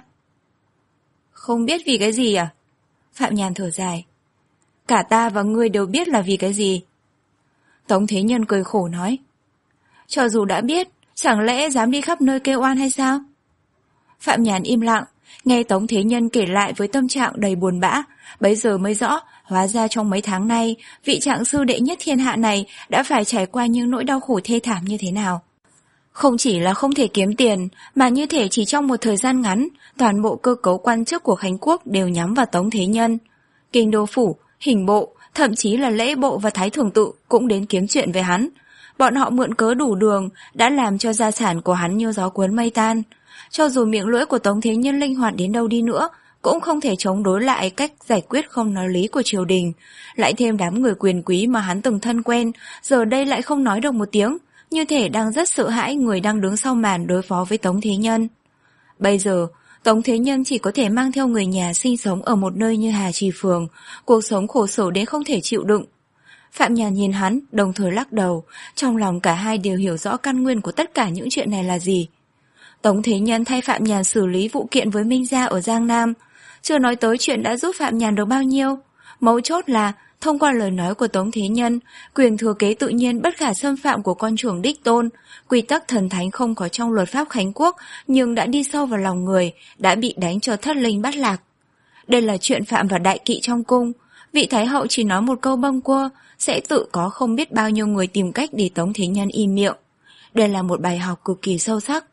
Không biết vì cái gì à? Phạm Nhàn thở dài. Cả ta và ngươi đều biết là vì cái gì. Tống Thế Nhân cười khổ nói. Cho dù đã biết, chẳng lẽ dám đi khắp nơi kêu oan hay sao? Phạm Nhàn im lặng, nghe Tống Thế Nhân kể lại với tâm trạng đầy buồn bã, bấy giờ mới rõ, hóa ra trong mấy tháng nay, vị trạng sư đệ nhất thiên hạ này đã phải trải qua những nỗi đau khổ thê thảm như thế nào. Không chỉ là không thể kiếm tiền, mà như thể chỉ trong một thời gian ngắn, toàn bộ cơ cấu quan chức của Khánh Quốc đều nhắm vào Tống Thế Nhân. Kinh đô phủ, hình bộ, thậm chí là lễ bộ và thái thường tự cũng đến kiếm chuyện với hắn. Bọn họ mượn cớ đủ đường đã làm cho gia sản của hắn như gió cuốn mây tan. Cho dù miệng lưỡi của Tống Thế Nhân linh hoạt đến đâu đi nữa, cũng không thể chống đối lại cách giải quyết không nói lý của triều đình. Lại thêm đám người quyền quý mà hắn từng thân quen, giờ đây lại không nói được một tiếng, như thể đang rất sợ hãi người đang đứng sau màn đối phó với Tống Thế Nhân. Bây giờ, Tống Thế Nhân chỉ có thể mang theo người nhà sinh sống ở một nơi như Hà Trì Phường, cuộc sống khổ sở đến không thể chịu đựng. Phạm Nhàn nhìn hắn, đồng thời lắc đầu, trong lòng cả hai đều hiểu rõ căn nguyên của tất cả những chuyện này là gì. Tống Thế Nhân thay Phạm Nhàn xử lý vụ kiện với Minh Gia ở Giang Nam, chưa nói tới chuyện đã giúp Phạm Nhàn được bao nhiêu. Mấu chốt là, thông qua lời nói của Tống Thế Nhân, quyền thừa kế tự nhiên bất khả xâm phạm của con trưởng đích tôn, quy tắc thần thánh không có trong luật pháp Khánh Quốc nhưng đã đi sâu vào lòng người, đã bị đánh cho thất linh bắt lạc. Đây là chuyện phạm vào đại kỵ trong cung, vị Thái hậu chỉ nói một câu bâng quơ, sẽ tự có không biết bao nhiêu người tìm cách để Tống Thế Nhân im miệng. Đây là một bài học cực kỳ sâu sắc.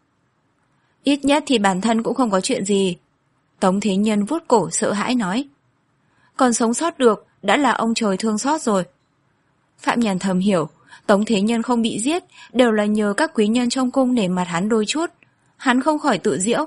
Ít nhất thì bản thân cũng không có chuyện gì. Tống Thế Nhân vuốt cổ sợ hãi nói. Còn sống sót được đã là ông trời thương xót rồi. Phạm Nhàn thầm hiểu, Tống Thế Nhân không bị giết đều là nhờ các quý nhân trong cung nể mặt hắn đôi chút. Hắn không khỏi tự giễu.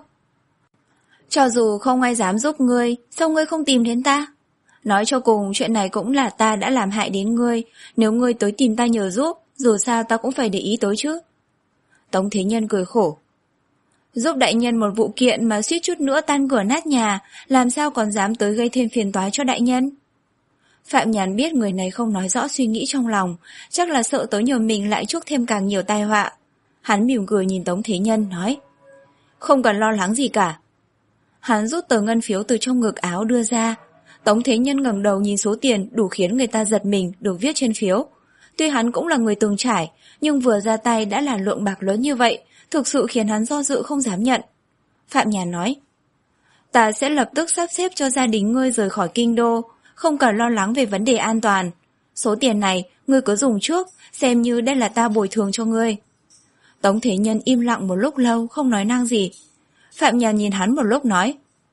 Cho dù không ai dám giúp ngươi, sao ngươi không tìm đến ta? Nói cho cùng chuyện này cũng là ta đã làm hại đến ngươi, nếu ngươi tới tìm ta nhờ giúp, dù sao ta cũng phải để ý tới chứ. Tống Thế Nhân cười khổ. Giúp đại nhân một vụ kiện mà suýt chút nữa tan cửa nát nhà, làm sao còn dám tới gây thêm phiền toái cho đại nhân? Phạm Nhàn biết người này không nói rõ suy nghĩ trong lòng, chắc là sợ tới nhờ mình lại chuốc thêm càng nhiều tai họa. Hắn mỉm cười nhìn Tống Thế Nhân nói. Không cần lo lắng gì cả. Hắn rút tờ ngân phiếu từ trong ngực áo đưa ra. Tống Thế Nhân ngẩng đầu nhìn số tiền đủ khiến người ta giật mình được viết trên phiếu. Tuy hắn cũng là người từng trải, nhưng vừa ra tay đã là lượng bạc lớn như vậy, thực sự khiến hắn do dự không dám nhận. Phạm Nhàn nói. Ta sẽ lập tức sắp xếp cho gia đình ngươi rời khỏi kinh đô, không cần lo lắng về vấn đề an toàn. Số tiền này, ngươi cứ dùng trước, xem như đây là ta bồi thường cho ngươi. Tống Thế Nhân im lặng một lúc lâu, không nói năng gì. Phạm Nhàn nhìn hắn một lúc nói.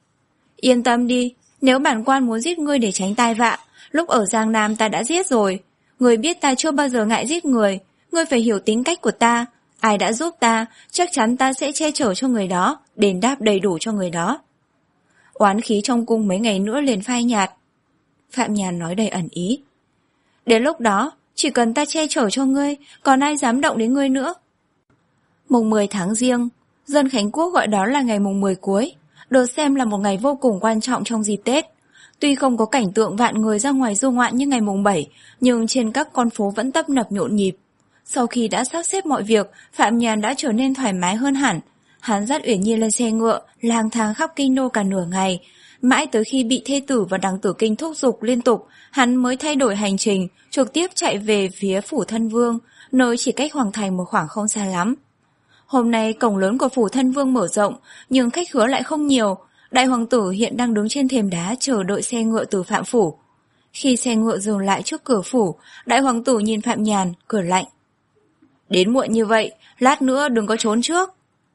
Yên tâm đi, nếu bản quan muốn giết ngươi để tránh tai vạ, lúc ở Giang Nam ta đã giết rồi. Ngươi biết ta chưa bao giờ ngại giết người, ngươi phải hiểu tính cách của ta. Ai đã giúp ta, chắc chắn ta sẽ che chở cho người đó, đền đáp đầy đủ cho người đó. Oán khí trong cung mấy ngày nữa liền phai nhạt. Phạm Nhàn nói đầy ẩn ý. Đến lúc đó, chỉ cần ta che chở cho ngươi, còn ai dám động đến ngươi nữa. Mùng mười tháng Giêng, dân Khánh Quốc gọi đó là ngày mùng mười cuối, được xem là một ngày vô cùng quan trọng trong dịp Tết. Tuy không có cảnh tượng vạn người ra ngoài du ngoạn như ngày mùng bảy, nhưng trên các con phố vẫn tấp nập nhộn nhịp. Sau khi đã sắp xếp mọi việc, Phạm Nhàn đã trở nên thoải mái hơn hẳn. Hắn dắt Uyển Nhi lên xe ngựa, lang thang khắp kinh đô cả nửa ngày. Mãi tới khi bị thê tử và đằng tử kinh thúc giục liên tục, hắn mới thay đổi hành trình, trực tiếp chạy về phía phủ Thân Vương, nơi chỉ cách Hoàng Thành một khoảng không xa lắm. Hôm nay cổng lớn của phủ Thân Vương mở rộng, nhưng khách khứa lại không nhiều. Đại hoàng tử hiện đang đứng trên thềm đá chờ đợi xe ngựa từ Phạm phủ. Khi xe ngựa dừng lại trước cửa phủ, đại hoàng tử nhìn Phạm Nhàn, cười lạnh. Đến muộn như vậy, lát nữa đừng có trốn trước.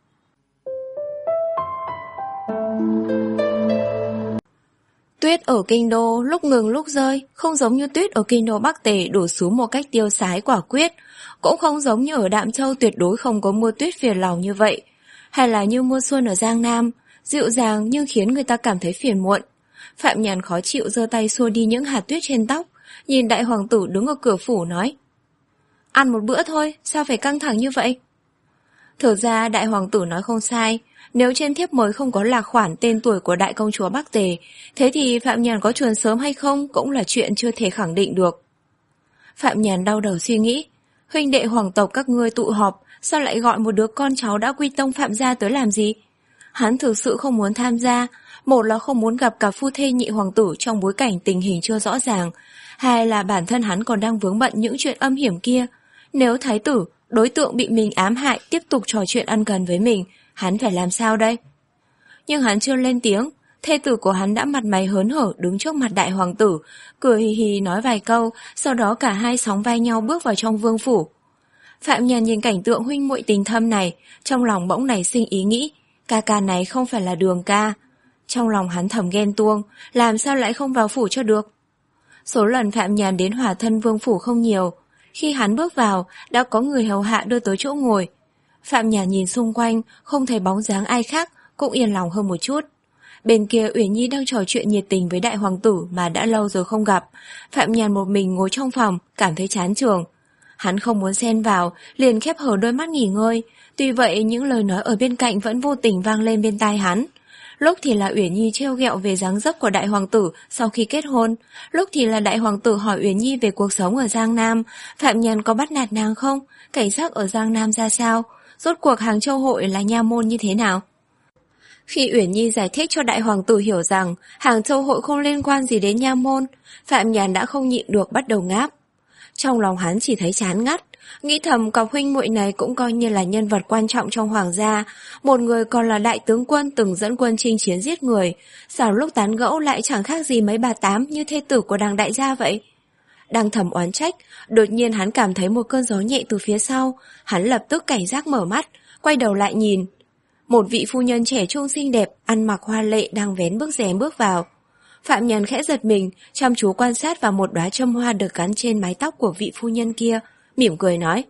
Tuyết ở kinh đô lúc ngừng lúc rơi, không giống như tuyết ở kinh đô Bắc Tề đổ xuống một cách tiêu sái quả quyết, cũng không giống như ở Đạm Châu tuyệt đối không có mưa tuyết phiền lòng như vậy, hay là như mưa xuân ở Giang Nam, dịu dàng nhưng khiến người ta cảm thấy phiền muộn. Phạm Nhàn khó chịu giơ tay xua đi những hạt tuyết trên tóc, nhìn đại hoàng tử đứng ở cửa phủ nói: Ăn một bữa thôi, sao phải căng thẳng như vậy? Thực ra đại hoàng tử nói không sai, nếu trên thiếp mời không có lạc khoản tên tuổi của đại công chúa Bắc Tề, thế thì Phạm Nhàn có chuồn sớm hay không cũng là chuyện chưa thể khẳng định được. Phạm Nhàn đau đầu suy nghĩ, huynh đệ hoàng tộc các ngươi tụ họp, sao lại gọi một đứa con cháu đã quy tông Phạm gia tới làm gì? Hắn thực sự không muốn tham gia, một là không muốn gặp cả phu thê nhị hoàng tử trong bối cảnh tình hình chưa rõ ràng, hai là bản thân hắn còn đang vướng bận những chuyện âm hiểm kia. Nếu thái tử, đối tượng bị mình ám hại tiếp tục trò chuyện ân cần với mình, hắn phải làm sao đây? Nhưng hắn chưa lên tiếng, thê tử của hắn đã mặt mày hớn hở đứng trước mặt đại hoàng tử, cười hì hì nói vài câu, sau đó cả hai sóng vai nhau bước vào trong vương phủ. Phạm Nhàn nhìn cảnh tượng huynh muội tình thâm này, trong lòng bỗng nảy sinh ý nghĩ, ca ca này không phải là Đường ca. Trong lòng hắn thầm ghen tuông, làm sao lại không vào phủ cho được? Số lần Phạm Nhàn đến Hòa Thân vương phủ không nhiều, khi hắn bước vào, đã có người hầu hạ đưa tới chỗ ngồi. Phạm Nhàn nhìn xung quanh, không thấy bóng dáng ai khác, cũng yên lòng hơn một chút. Bên kia Uyển Nhi đang trò chuyện nhiệt tình với đại hoàng tử mà đã lâu rồi không gặp. Phạm Nhàn một mình ngồi trong phòng, cảm thấy chán chường. Hắn không muốn xen vào, liền khép hờ đôi mắt nghỉ ngơi. Tuy vậy những lời nói ở bên cạnh vẫn vô tình vang lên bên tai hắn. Lúc thì là Uyển Nhi trêu ghẹo về dáng dấp của đại hoàng tử sau khi kết hôn, lúc thì là đại hoàng tử hỏi Uyển Nhi về cuộc sống ở Giang Nam, Phạm Nhàn có bắt nạt nàng không, cảnh sát ở Giang Nam ra sao, rốt cuộc Hàng Châu hội là nha môn như thế nào. Khi Uyển Nhi giải thích cho đại hoàng tử hiểu rằng Hàng Châu hội không liên quan gì đến nha môn, Phạm Nhàn đã không nhịn được bắt đầu ngáp. Trong lòng hắn chỉ thấy chán ngắt, nghĩ thầm cặp huynh muội này cũng coi như là nhân vật quan trọng trong hoàng gia, một người còn là đại tướng quân từng dẫn quân chinh chiến giết người, sao lúc tán gẫu lại chẳng khác gì mấy bà tám như thê tử của Đằng đại gia vậy. Đang thầm oán trách, đột nhiên hắn cảm thấy một cơn gió nhẹ từ phía sau, hắn lập tức cảnh giác mở mắt, quay đầu lại nhìn. Một vị phu nhân trẻ trung xinh đẹp, ăn mặc hoa lệ đang vén bức rèm bước vào. Phạm Nhàn khẽ giật mình, chăm chú quan sát vào một đóa châm hoa được gắn trên mái tóc của vị phu nhân kia, mỉm cười nói: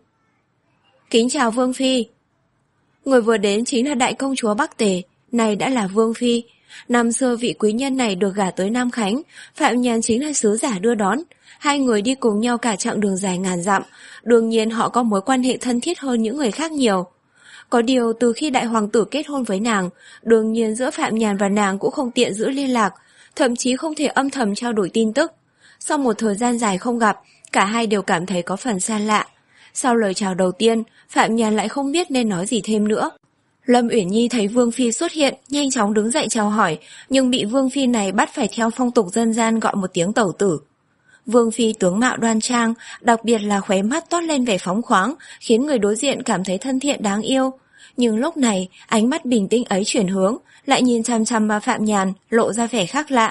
Kính chào Vương Phi. Người vừa đến chính là đại công chúa Bắc Tề, này đã là Vương Phi. Năm xưa vị quý nhân này được gả tới Nam Khánh, Phạm Nhàn chính là sứ giả đưa đón. Hai người đi cùng nhau cả chặng đường dài ngàn dặm, đương nhiên họ có mối quan hệ thân thiết hơn những người khác nhiều. Có điều từ khi đại hoàng tử kết hôn với nàng, đương nhiên giữa Phạm Nhàn và nàng cũng không tiện giữ liên lạc, thậm chí không thể âm thầm trao đổi tin tức. Sau một thời gian dài không gặp, cả hai đều cảm thấy có phần xa lạ. Sau lời chào đầu tiên, Phạm Nhàn lại không biết nên nói gì thêm nữa. Lâm Uyển Nhi thấy Vương Phi xuất hiện, nhanh chóng đứng dậy chào hỏi, nhưng bị Vương Phi này bắt phải theo phong tục dân gian gọi một tiếng tẩu tử. Vương Phi tướng mạo đoan trang, đặc biệt là khóe mắt toát lên vẻ phóng khoáng, khiến người đối diện cảm thấy thân thiện đáng yêu. Nhưng lúc này, ánh mắt bình tĩnh ấy chuyển hướng, lại nhìn chằm chằm vào Phạm Nhàn, lộ ra vẻ khác lạ.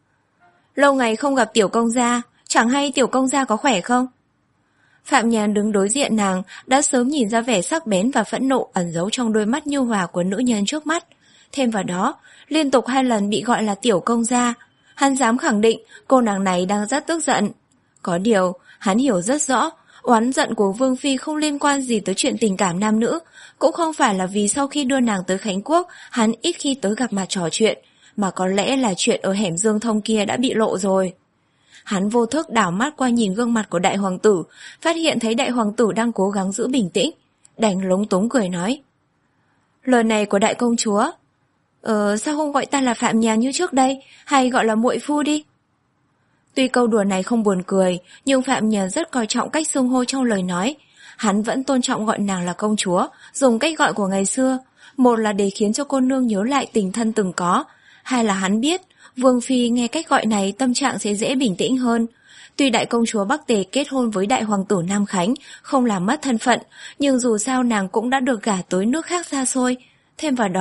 Lâu ngày không gặp tiểu công gia, chẳng hay tiểu công gia có khỏe không? Phạm Nhàn đứng đối diện nàng, đã sớm nhìn ra vẻ sắc bén và phẫn nộ ẩn giấu trong đôi mắt nhu hòa của nữ nhân trước mắt. Thêm vào đó, liên tục hai lần bị gọi là tiểu công gia, hắn dám khẳng định cô nàng này đang rất tức giận. Có điều, hắn hiểu rất rõ, oán giận của Vương Phi không liên quan gì tới chuyện tình cảm nam nữ, cũng không phải là vì sau khi đưa nàng tới Khánh Quốc, hắn ít khi tới gặp mặt trò chuyện, mà có lẽ là chuyện ở hẻm Dương Thông kia đã bị lộ rồi. Hắn vô thức đảo mắt qua nhìn gương mặt của đại hoàng tử, phát hiện thấy đại hoàng tử đang cố gắng giữ bình tĩnh, đành lúng túng cười nói: Lời này của đại công chúa, Ờ, sao không gọi ta là Phạm Nhàn như trước đây, hay gọi là muội phu đi? Tuy câu đùa này không buồn cười, nhưng Phạm Nhàn rất coi trọng cách xưng hô trong lời nói. Hắn vẫn tôn trọng gọi nàng là công chúa, dùng cách gọi của ngày xưa. Một là để khiến cho cô nương nhớ lại tình thân từng có, hai là hắn biết Vương Phi nghe cách gọi này tâm trạng sẽ dễ bình tĩnh hơn. Tuy đại công chúa Bắc Tề kết hôn với đại hoàng tử Nam Khánh, không làm mất thân phận, nhưng dù sao nàng cũng đã được gả tới nước khác xa xôi. Thêm vào đó,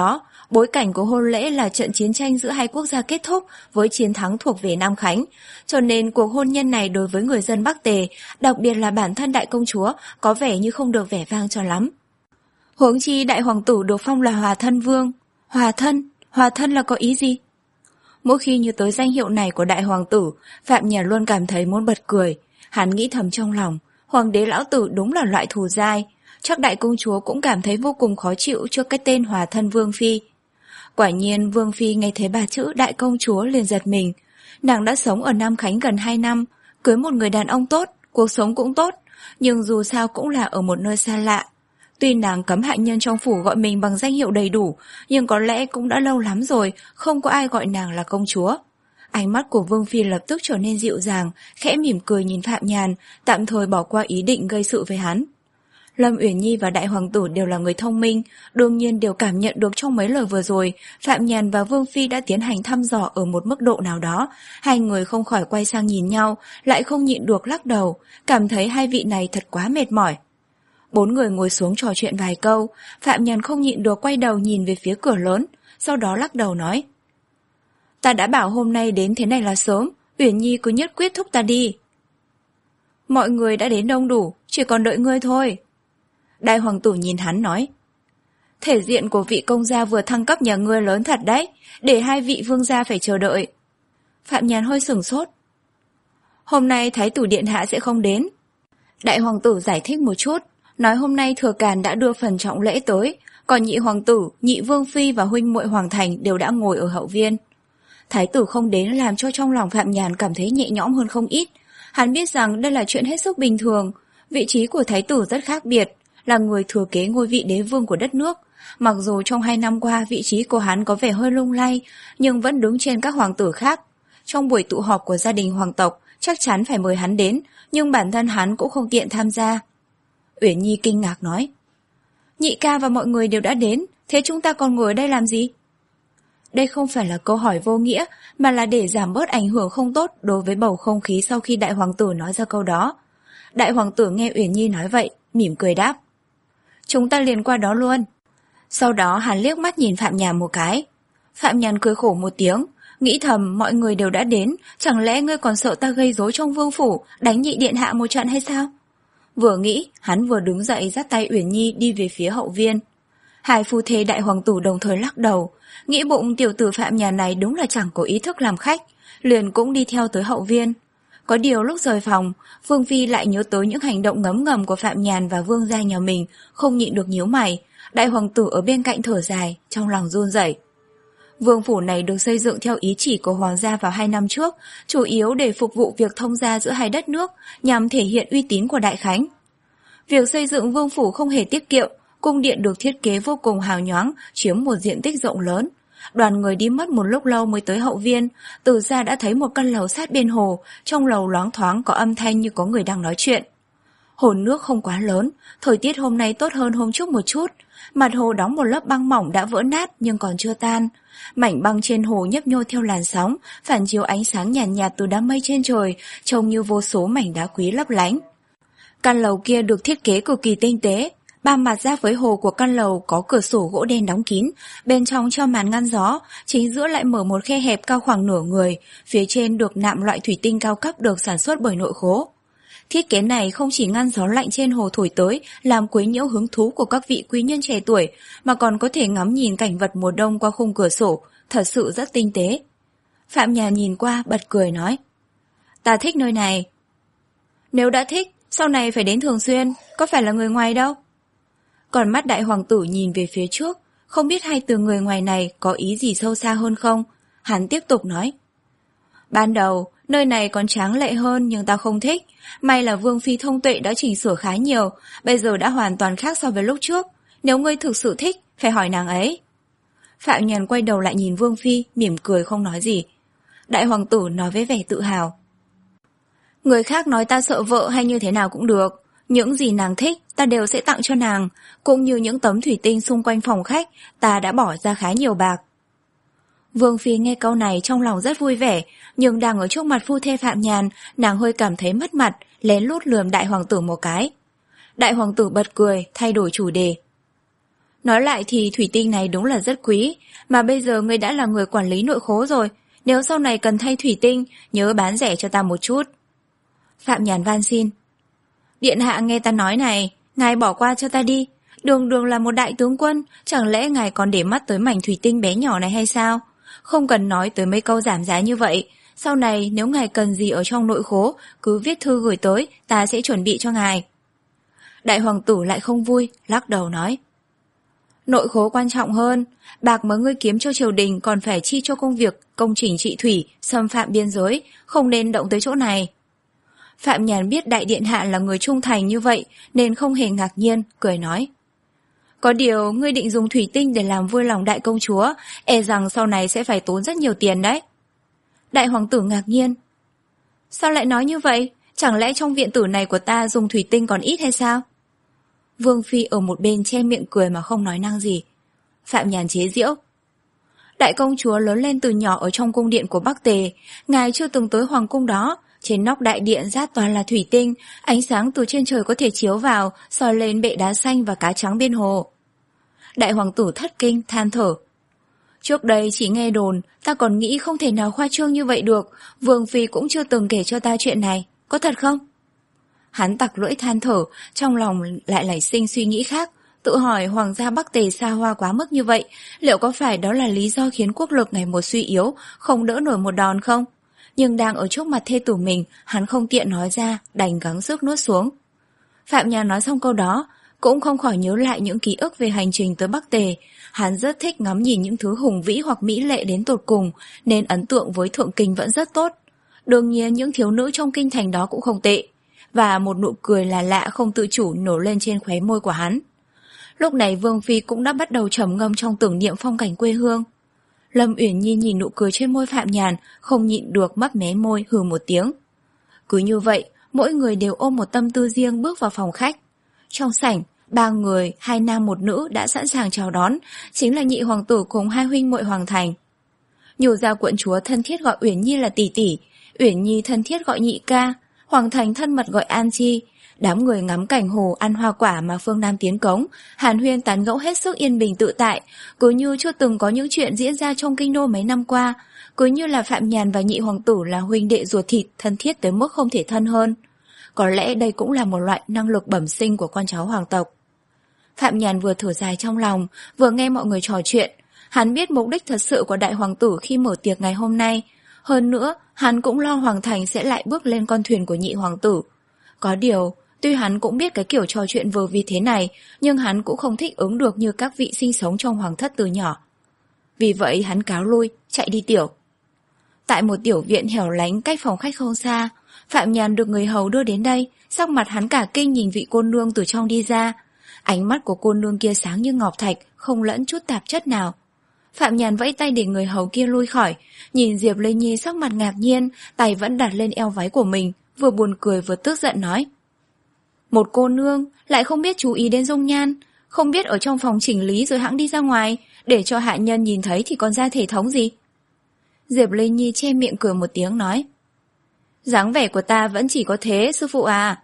Bối cảnh của hôn lễ là trận chiến tranh giữa hai quốc gia kết thúc với chiến thắng thuộc về Nam Khánh, cho nên cuộc hôn nhân này đối với người dân Bắc Tề, đặc biệt là bản thân đại công chúa, có vẻ như không được vẻ vang cho lắm. Huống chi đại hoàng tử được phong là Hòa Thân Vương. Hòa thân? Hòa thân là có ý gì? Mỗi khi nhớ tới danh hiệu này của đại hoàng tử, Phạm Nhàn luôn cảm thấy muốn bật cười. Hắn nghĩ thầm trong lòng, hoàng đế lão tử đúng là loại thù dai. Chắc đại công chúa cũng cảm thấy vô cùng khó chịu trước cái tên Hòa Thân Vương Phi. Quả nhiên Vương Phi nghe thấy ba chữ đại công chúa liền giật mình. Nàng đã sống ở Nam Khánh gần hai năm, cưới một người đàn ông tốt, cuộc sống cũng tốt, nhưng dù sao cũng là ở một nơi xa lạ. Tuy nàng cấm hạ nhân trong phủ gọi mình bằng danh hiệu đầy đủ, nhưng có lẽ cũng đã lâu lắm rồi, không có ai gọi nàng là công chúa. Ánh mắt của Vương Phi lập tức trở nên dịu dàng, khẽ mỉm cười nhìn Phạm Nhàn, tạm thời bỏ qua ý định gây sự với hắn. Lâm Uyển Nhi và đại hoàng tử đều là người thông minh, đương nhiên đều cảm nhận được trong mấy lời vừa rồi, Phạm Nhàn và Vương Phi đã tiến hành thăm dò ở một mức độ nào đó. Hai người không khỏi quay sang nhìn nhau, lại không nhịn được lắc đầu, cảm thấy hai vị này thật quá mệt mỏi. Bốn người ngồi xuống trò chuyện vài câu, Phạm Nhàn không nhịn được quay đầu nhìn về phía cửa lớn, sau đó lắc đầu nói: Ta đã bảo hôm nay đến thế này là sớm, Uyển Nhi cứ nhất quyết thúc ta đi. Mọi người đã đến đông đủ, chỉ còn đợi ngươi thôi. Đại hoàng tử nhìn hắn nói: Thể diện của vị công gia vừa thăng cấp nhà ngươi lớn thật đấy, để hai vị vương gia phải chờ đợi. Phạm Nhàn hơi sửng sốt. Hôm nay thái tử điện hạ sẽ không đến. Đại hoàng tử giải thích một chút, nói hôm nay thừa càn đã đưa phần trọng lễ tới, còn nhị hoàng tử, nhị vương phi và huynh muội Hoàng Thành đều đã ngồi ở hậu viên. Thái tử không đến làm cho trong lòng Phạm Nhàn cảm thấy nhẹ nhõm hơn không ít. Hắn biết rằng đây là chuyện hết sức bình thường, vị trí của thái tử rất khác biệt, là người thừa kế ngôi vị đế vương của đất nước. Mặc dù trong hai năm qua vị trí của hắn có vẻ hơi lung lay, nhưng vẫn đứng trên các hoàng tử khác. Trong buổi tụ họp của gia đình hoàng tộc, chắc chắn phải mời hắn đến, nhưng bản thân hắn cũng không tiện tham gia. Uyển Nhi kinh ngạc nói: Nhị ca và mọi người đều đã đến, thế chúng ta còn ngồi ở đây làm gì? Đây không phải là câu hỏi vô nghĩa, mà là để giảm bớt ảnh hưởng không tốt đối với bầu không khí sau khi đại hoàng tử nói ra câu đó. Đại hoàng tử nghe Uyển Nhi nói vậy, mỉm cười đáp: Chúng ta liền qua đó luôn. Sau đó hắn liếc mắt nhìn Phạm Nhàn một cái. Phạm Nhàn cười khổ một tiếng, nghĩ thầm mọi người đều đã đến, chẳng lẽ ngươi còn sợ ta gây rối trong vương phủ, đánh nhị điện hạ một trận hay sao? Vừa nghĩ, hắn vừa đứng dậy dắt tay Uyển Nhi đi về phía hậu viên. Hai phu thê đại hoàng tử đồng thời lắc đầu, nghĩ bụng tiểu tử Phạm Nhàn này đúng là chẳng có ý thức làm khách, liền cũng đi theo tới hậu viên. Có điều lúc rời phòng, Vương Phi lại nhớ tới những hành động ngấm ngầm của Phạm Nhàn và Vương gia nhà mình, không nhịn được nhíu mày. Đại hoàng tử ở bên cạnh thở dài, trong lòng run rẩy. Vương phủ này được xây dựng theo ý chỉ của hoàng gia vào hai năm trước, chủ yếu để phục vụ việc thông gia giữa hai đất nước, nhằm thể hiện uy tín của Đại Khánh. Việc xây dựng vương phủ không hề tiết kiệm, cung điện được thiết kế vô cùng hào nhoáng, chiếm một diện tích rộng lớn. Đoàn người đi mất một lúc lâu mới tới hậu viên, từ xa đã thấy một căn lầu sát bên hồ, trong lầu loáng thoáng có âm thanh như có người đang nói chuyện. Hồ nước không quá lớn, thời tiết hôm nay tốt hơn hôm trước một chút. Mặt hồ đóng một lớp băng mỏng đã vỡ nát nhưng còn chưa tan. Mảnh băng trên hồ nhấp nhô theo làn sóng, phản chiếu ánh sáng nhàn nhạt, nhạt từ đám mây trên trời, trông như vô số mảnh đá quý lấp lánh. Căn lầu kia được thiết kế cực kỳ tinh tế. Ba mặt giáp với hồ của căn lầu có cửa sổ gỗ đen đóng kín, bên trong cho màn ngăn gió, chính giữa lại mở một khe hẹp cao khoảng nửa người, phía trên được nạm loại thủy tinh cao cấp được sản xuất bởi nội khố. Thiết kế này không chỉ ngăn gió lạnh trên hồ thổi tới, làm quấy nhiễu hứng thú của các vị quý nhân trẻ tuổi, mà còn có thể ngắm nhìn cảnh vật mùa đông qua khung cửa sổ, thật sự rất tinh tế. Phạm Nhàn nhìn qua, bật cười nói: Ta thích nơi này. Nếu đã thích, sau này phải đến thường xuyên, có phải là người ngoài đâu. Còn mắt đại hoàng tử nhìn về phía trước, không biết hai từ người ngoài này có ý gì sâu xa hơn không. Hắn tiếp tục nói: Ban đầu, nơi này còn tráng lệ hơn nhưng ta không thích. May là Vương Phi thông tuệ đã chỉnh sửa khá nhiều, bây giờ đã hoàn toàn khác so với lúc trước. Nếu ngươi thực sự thích, phải hỏi nàng ấy. Phạm Nhàn quay đầu lại nhìn Vương Phi, mỉm cười không nói gì. Đại hoàng tử nói với vẻ tự hào: Người khác nói ta sợ vợ hay như thế nào cũng được, những gì nàng thích ta đều sẽ tặng cho nàng, cũng như những tấm thủy tinh xung quanh phòng khách, ta đã bỏ ra khá nhiều bạc. Vương Phi nghe câu này trong lòng rất vui vẻ, nhưng đang ở trước mặt phu thê Phạm Nhàn, nàng hơi cảm thấy mất mặt, lén lút lườm đại hoàng tử một cái. Đại hoàng tử bật cười, thay đổi chủ đề: Nói lại thì thủy tinh này đúng là rất quý, mà bây giờ ngươi đã là người quản lý nội khố rồi, nếu sau này cần thay thủy tinh, nhớ bán rẻ cho ta một chút. Phạm Nhàn van xin. Điện hạ nghe ta nói này, ngài bỏ qua cho ta đi, đường đường là một đại tướng quân, chẳng lẽ ngài còn để mắt tới mảnh thủy tinh bé nhỏ này hay sao? Không cần nói tới mấy câu giảm giá như vậy, sau này nếu ngài cần gì ở trong nội khố, cứ viết thư gửi tới, ta sẽ chuẩn bị cho ngài. Đại hoàng tử lại không vui, lắc đầu nói. Nội khố quan trọng hơn, bạc mà ngươi kiếm cho triều đình còn phải chi cho công việc công trình trị thủy, xâm phạm biên giới, không nên động tới chỗ này. Phạm Nhàn biết đại điện hạ là người trung thành như vậy nên không hề ngạc nhiên, cười nói. Có điều ngươi định dùng thủy tinh để làm vui lòng đại công chúa, e rằng sau này sẽ phải tốn rất nhiều tiền đấy. Đại hoàng tử ngạc nhiên. Sao lại nói như vậy? Chẳng lẽ trong viện tử này của ta dùng thủy tinh còn ít hay sao? Vương phi ở một bên che miệng cười mà không nói năng gì. Phạm Nhàn chế giễu. Đại công chúa lớn lên từ nhỏ ở trong cung điện của Bắc Tề, ngài chưa từng tới hoàng cung đó. Trên nóc đại điện rát toàn là thủy tinh, ánh sáng từ trên trời có thể chiếu vào, soi lên bệ đá xanh và cá trắng bên hồ. Đại hoàng tử thất kinh, than thở. Trước đây chỉ nghe đồn, ta còn nghĩ không thể nào khoa trương như vậy được, Vương phi cũng chưa từng kể cho ta chuyện này, có thật không? Hắn tặc lưỡi than thở, trong lòng lại nảy sinh suy nghĩ khác, tự hỏi hoàng gia Bắc Tề xa hoa quá mức như vậy, liệu có phải đó là lý do khiến quốc lực ngày một suy yếu, không đỡ nổi một đòn không? Nhưng đang ở trước mặt thê tử mình, hắn không tiện nói ra, đành gắng sức nuốt xuống. Phạm Nhàn nói xong câu đó, cũng không khỏi nhớ lại những ký ức về hành trình tới Bắc Tề. Hắn rất thích ngắm nhìn những thứ hùng vĩ hoặc mỹ lệ đến tột cùng, nên ấn tượng với thượng kinh vẫn rất tốt. Đương nhiên những thiếu nữ trong kinh thành đó cũng không tệ, và một nụ cười là lạ không tự chủ nổ lên trên khóe môi của hắn. Lúc này Vương phi cũng đã bắt đầu trầm ngâm trong tưởng niệm phong cảnh quê hương. Lâm Uyển Nhi nhìn nụ cười trên môi Phạm Nhàn, không nhịn được mấp mé môi hừ một tiếng. Cứ như vậy, mỗi người đều ôm một tâm tư riêng bước vào phòng khách. Trong sảnh, ba người, hai nam một nữ đã sẵn sàng chào đón, chính là nhị hoàng tử cùng hai huynh muội Hoàng Thành. Nhủ gia quận chúa thân thiết gọi Uyển Nhi là tỷ tỷ, Uyển Nhi thân thiết gọi nhị ca, Hoàng Thành thân mật gọi An Chi. Đám người ngắm cảnh hồ ăn hoa quả mà phương Nam tiến cống, hàn huyên tán gẫu hết sức yên bình tự tại, cứ như chưa từng có những chuyện diễn ra trong kinh đô mấy năm qua, cứ như là Phạm Nhàn và nhị hoàng tử là huynh đệ ruột thịt, thân thiết tới mức không thể thân hơn. Có lẽ đây cũng là một loại năng lực bẩm sinh của con cháu hoàng tộc. Phạm Nhàn vừa thở dài trong lòng, vừa nghe mọi người trò chuyện. Hắn biết mục đích thật sự của đại hoàng tử khi mở tiệc ngày hôm nay. Hơn nữa, hắn cũng lo Hoàng Thành sẽ lại bước lên con thuyền của nhị hoàng tử. Có điều, tuy hắn cũng biết cái kiểu trò chuyện vờ vì thế này, nhưng hắn cũng không thích ứng được như các vị sinh sống trong hoàng thất từ nhỏ. Vì vậy hắn cáo lui, chạy đi tiểu. Tại một tiểu viện hẻo lánh cách phòng khách không xa, Phạm Nhàn được người hầu đưa đến đây, sắc mặt hắn cả kinh nhìn vị cô nương từ trong đi ra. Ánh mắt của cô nương kia sáng như ngọc thạch, không lẫn chút tạp chất nào. Phạm Nhàn vẫy tay để người hầu kia lui khỏi, nhìn Diệp Lê Nhi sắc mặt ngạc nhiên, tay vẫn đặt lên eo váy của mình, vừa buồn cười vừa tức giận nói. Một cô nương lại không biết chú ý đến dung nhan, không biết ở trong phòng chỉnh lý rồi hẵng đi ra ngoài, để cho hạ nhân nhìn thấy thì còn ra thể thống gì. Diệp Lê Nhi che miệng cười một tiếng nói. Dáng vẻ của ta vẫn chỉ có thế, sư phụ à.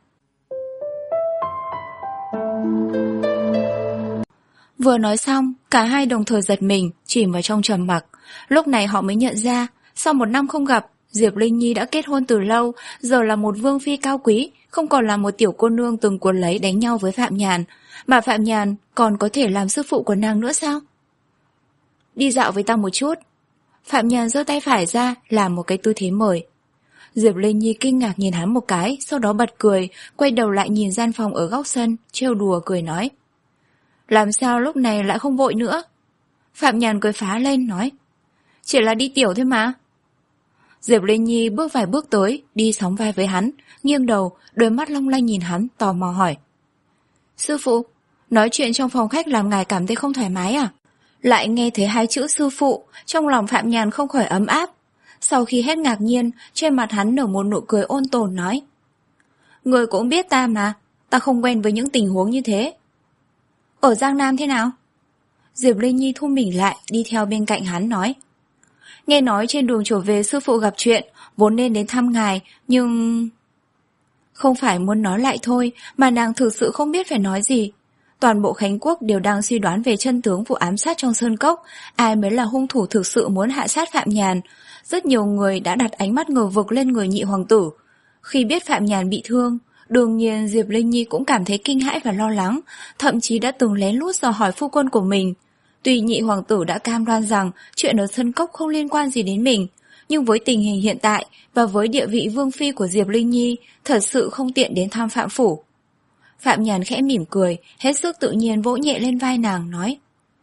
Vừa nói xong, cả hai đồng thời giật mình, chìm vào trong trầm mặc. Lúc này họ mới nhận ra, sau một năm không gặp, Diệp Linh Nhi đã kết hôn từ lâu, giờ là một vương phi cao quý, không còn là một tiểu cô nương từng cuốn lấy đánh nhau với Phạm Nhàn, mà Phạm Nhàn còn có thể làm sư phụ của nàng nữa sao? Đi dạo với ta một chút. Phạm Nhàn giơ tay phải ra, làm một cái tư thế mời. Diệp Linh Nhi kinh ngạc nhìn hắn một cái, sau đó bật cười, quay đầu lại nhìn gian phòng ở góc sân, trêu đùa cười nói. Làm sao lúc này lại không vội nữa? Phạm Nhàn cười phá lên, nói. Chỉ là đi tiểu thôi mà. Diệp Linh Nhi bước vài bước tới, đi sóng vai với hắn, nghiêng đầu, đôi mắt long lanh nhìn hắn, tò mò hỏi. Sư phụ, nói chuyện trong phòng khách làm ngài cảm thấy không thoải mái à? Lại nghe thấy hai chữ sư phụ, trong lòng Phạm Nhàn không khỏi ấm áp. Sau khi hết ngạc nhiên, trên mặt hắn nở một nụ cười ôn tồn nói. Người cũng biết ta mà, ta không quen với những tình huống như thế. Ở Giang Nam thế nào? Diệp Linh Nhi thu mình lại, đi theo bên cạnh hắn nói. Nghe nói trên đường trở về sư phụ gặp chuyện, vốn nên đến thăm ngài, nhưng... Không phải muốn nói lại thôi, mà nàng thực sự không biết phải nói gì. Toàn bộ Khánh Quốc đều đang suy đoán về chân tướng vụ ám sát trong sơn cốc, ai mới là hung thủ thực sự muốn hạ sát Phạm Nhàn. Rất nhiều người đã đặt ánh mắt ngờ vực lên người nhị hoàng tử. Khi biết Phạm Nhàn bị thương, đương nhiên Diệp Linh Nhi cũng cảm thấy kinh hãi và lo lắng, thậm chí đã từng lén lút dò hỏi phu quân của mình. Tuy nhị hoàng tử đã cam đoan rằng chuyện ở sơn cốc không liên quan gì đến mình, nhưng với tình hình hiện tại và với địa vị vương phi của Diệp Linh Nhi, thật sự không tiện đến thăm Phạm phủ. Phạm Nhàn khẽ mỉm cười, hết sức tự nhiên vỗ nhẹ lên vai nàng, nói: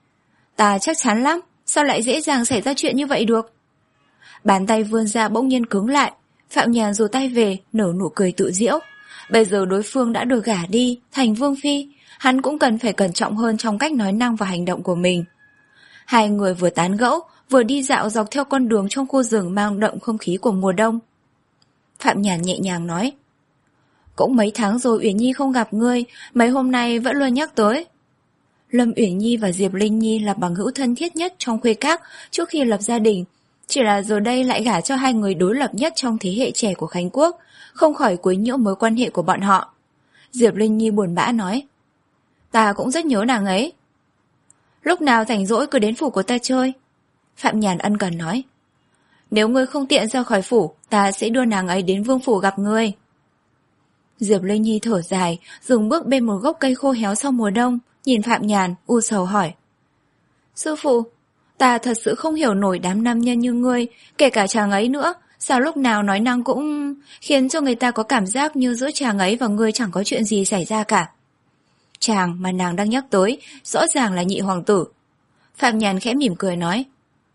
Ta chắc chắn lắm, sao lại dễ dàng xảy ra chuyện như vậy được? Bàn tay vươn ra bỗng nhiên cứng lại, Phạm Nhàn giơ tay về, nở nụ cười tự giễu. Bây giờ đối phương đã được gả đi, thành vương phi, hắn cũng cần phải cẩn trọng hơn trong cách nói năng và hành động của mình. Hai người vừa tán gẫu, vừa đi dạo dọc theo con đường trong khu rừng mang đậm không khí của mùa đông. Phạm Nhàn nhẹ nhàng nói: Cũng mấy tháng rồi Uyển Nhi không gặp ngươi, mấy hôm nay vẫn luôn nhắc tới. Lâm Uyển Nhi và Diệp Linh Nhi là bằng hữu thân thiết nhất trong khuê các trước khi lập gia đình, chỉ là giờ đây lại gả cho hai người đối lập nhất trong thế hệ trẻ của Khánh Quốc, không khỏi quấy nhiễu mối quan hệ của bọn họ. Diệp Linh Nhi buồn bã nói: Ta cũng rất nhớ nàng ấy. Lúc nào rảnh rỗi cứ đến phủ của ta chơi. Phạm Nhàn ân cần nói: Nếu ngươi không tiện ra khỏi phủ, ta sẽ đưa nàng ấy đến vương phủ gặp ngươi. Diệp Linh Nhi thở dài, dừng bước bên một gốc cây khô héo sau mùa đông, nhìn Phạm Nhàn, u sầu hỏi: Sư phụ, ta thật sự không hiểu nổi đám nam nhân như ngươi, kể cả chàng ấy nữa, sao lúc nào nói năng cũng khiến cho người ta có cảm giác như giữa chàng ấy và ngươi chẳng có chuyện gì xảy ra cả. Chàng mà nàng đang nhắc tới, rõ ràng là nhị hoàng tử. Phạm Nhàn khẽ mỉm cười nói: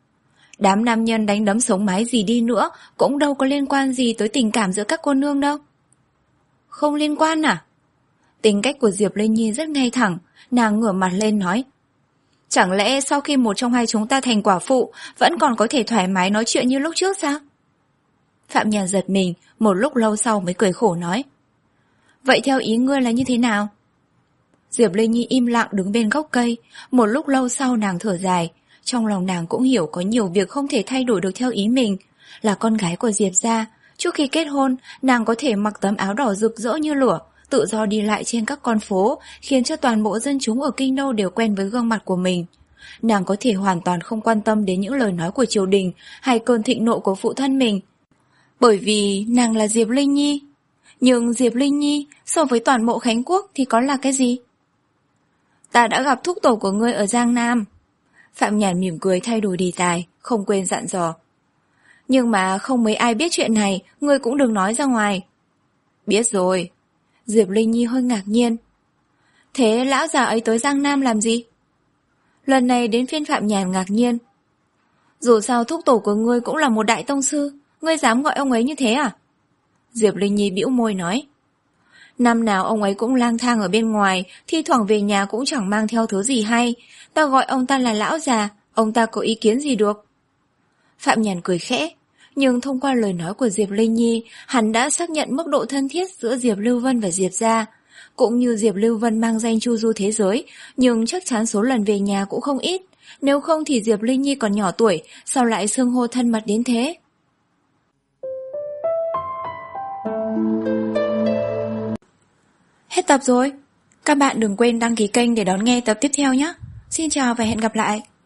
Đám nam nhân đánh đấm sống mái gì đi nữa, cũng đâu có liên quan gì tới tình cảm giữa các cô nương đâu. Không liên quan à? Tính cách của Diệp Linh Nhi rất ngay thẳng, nàng ngửa mặt lên nói: Chẳng lẽ sau khi một trong hai chúng ta thành quả phụ, vẫn còn có thể thoải mái nói chuyện như lúc trước sao? Phạm Nhàn giật mình, một lúc lâu sau mới cười khổ nói: Vậy theo ý ngươi là như thế nào? Diệp Linh Nhi im lặng đứng bên gốc cây, một lúc lâu sau nàng thở dài, trong lòng nàng cũng hiểu có nhiều việc không thể thay đổi được theo ý mình. Là con gái của Diệp gia, trước khi kết hôn, nàng có thể mặc tấm áo đỏ rực rỡ như lửa, tự do đi lại trên các con phố, khiến cho toàn bộ dân chúng ở kinh đô đều quen với gương mặt của mình. Nàng có thể hoàn toàn không quan tâm đến những lời nói của triều đình hay cơn thịnh nộ của phụ thân mình, bởi vì nàng là Diệp Linh Nhi. Nhưng Diệp Linh Nhi so với toàn bộ Khánh Quốc thì có là cái gì? Ta đã gặp thúc tổ của ngươi ở Giang Nam. Phạm Nhàn mỉm cười thay đổi đề tài, không quên dặn dò: Nhưng mà không mấy ai biết chuyện này, ngươi cũng đừng nói ra ngoài. Biết rồi. Diệp Linh Nhi hơi ngạc nhiên. Thế lão già ấy tới Giang Nam làm gì? Lần này đến phiên Phạm Nhàn ngạc nhiên. Dù sao thúc tổ của ngươi cũng là một đại tông sư, ngươi dám gọi ông ấy như thế à? Diệp Linh Nhi bĩu môi nói: Năm nào ông ấy cũng lang thang ở bên ngoài, thi thoảng về nhà cũng chẳng mang theo thứ gì hay. Ta gọi ông ta là lão già, ông ta có ý kiến gì được? Phạm Nhàn cười khẽ, nhưng thông qua lời nói của Diệp Linh Nhi, hắn đã xác nhận mức độ thân thiết giữa Diệp Lưu Vân và Diệp gia. Cũng như Diệp Lưu Vân mang danh chu du thế giới, nhưng chắc chắn số lần về nhà cũng không ít. Nếu không thì Diệp Linh Nhi còn nhỏ tuổi, sao lại xưng hô thân mật đến thế? Hết tập rồi. Các bạn đừng quên đăng ký kênh để đón nghe tập tiếp theo nhé. Xin chào và hẹn gặp lại.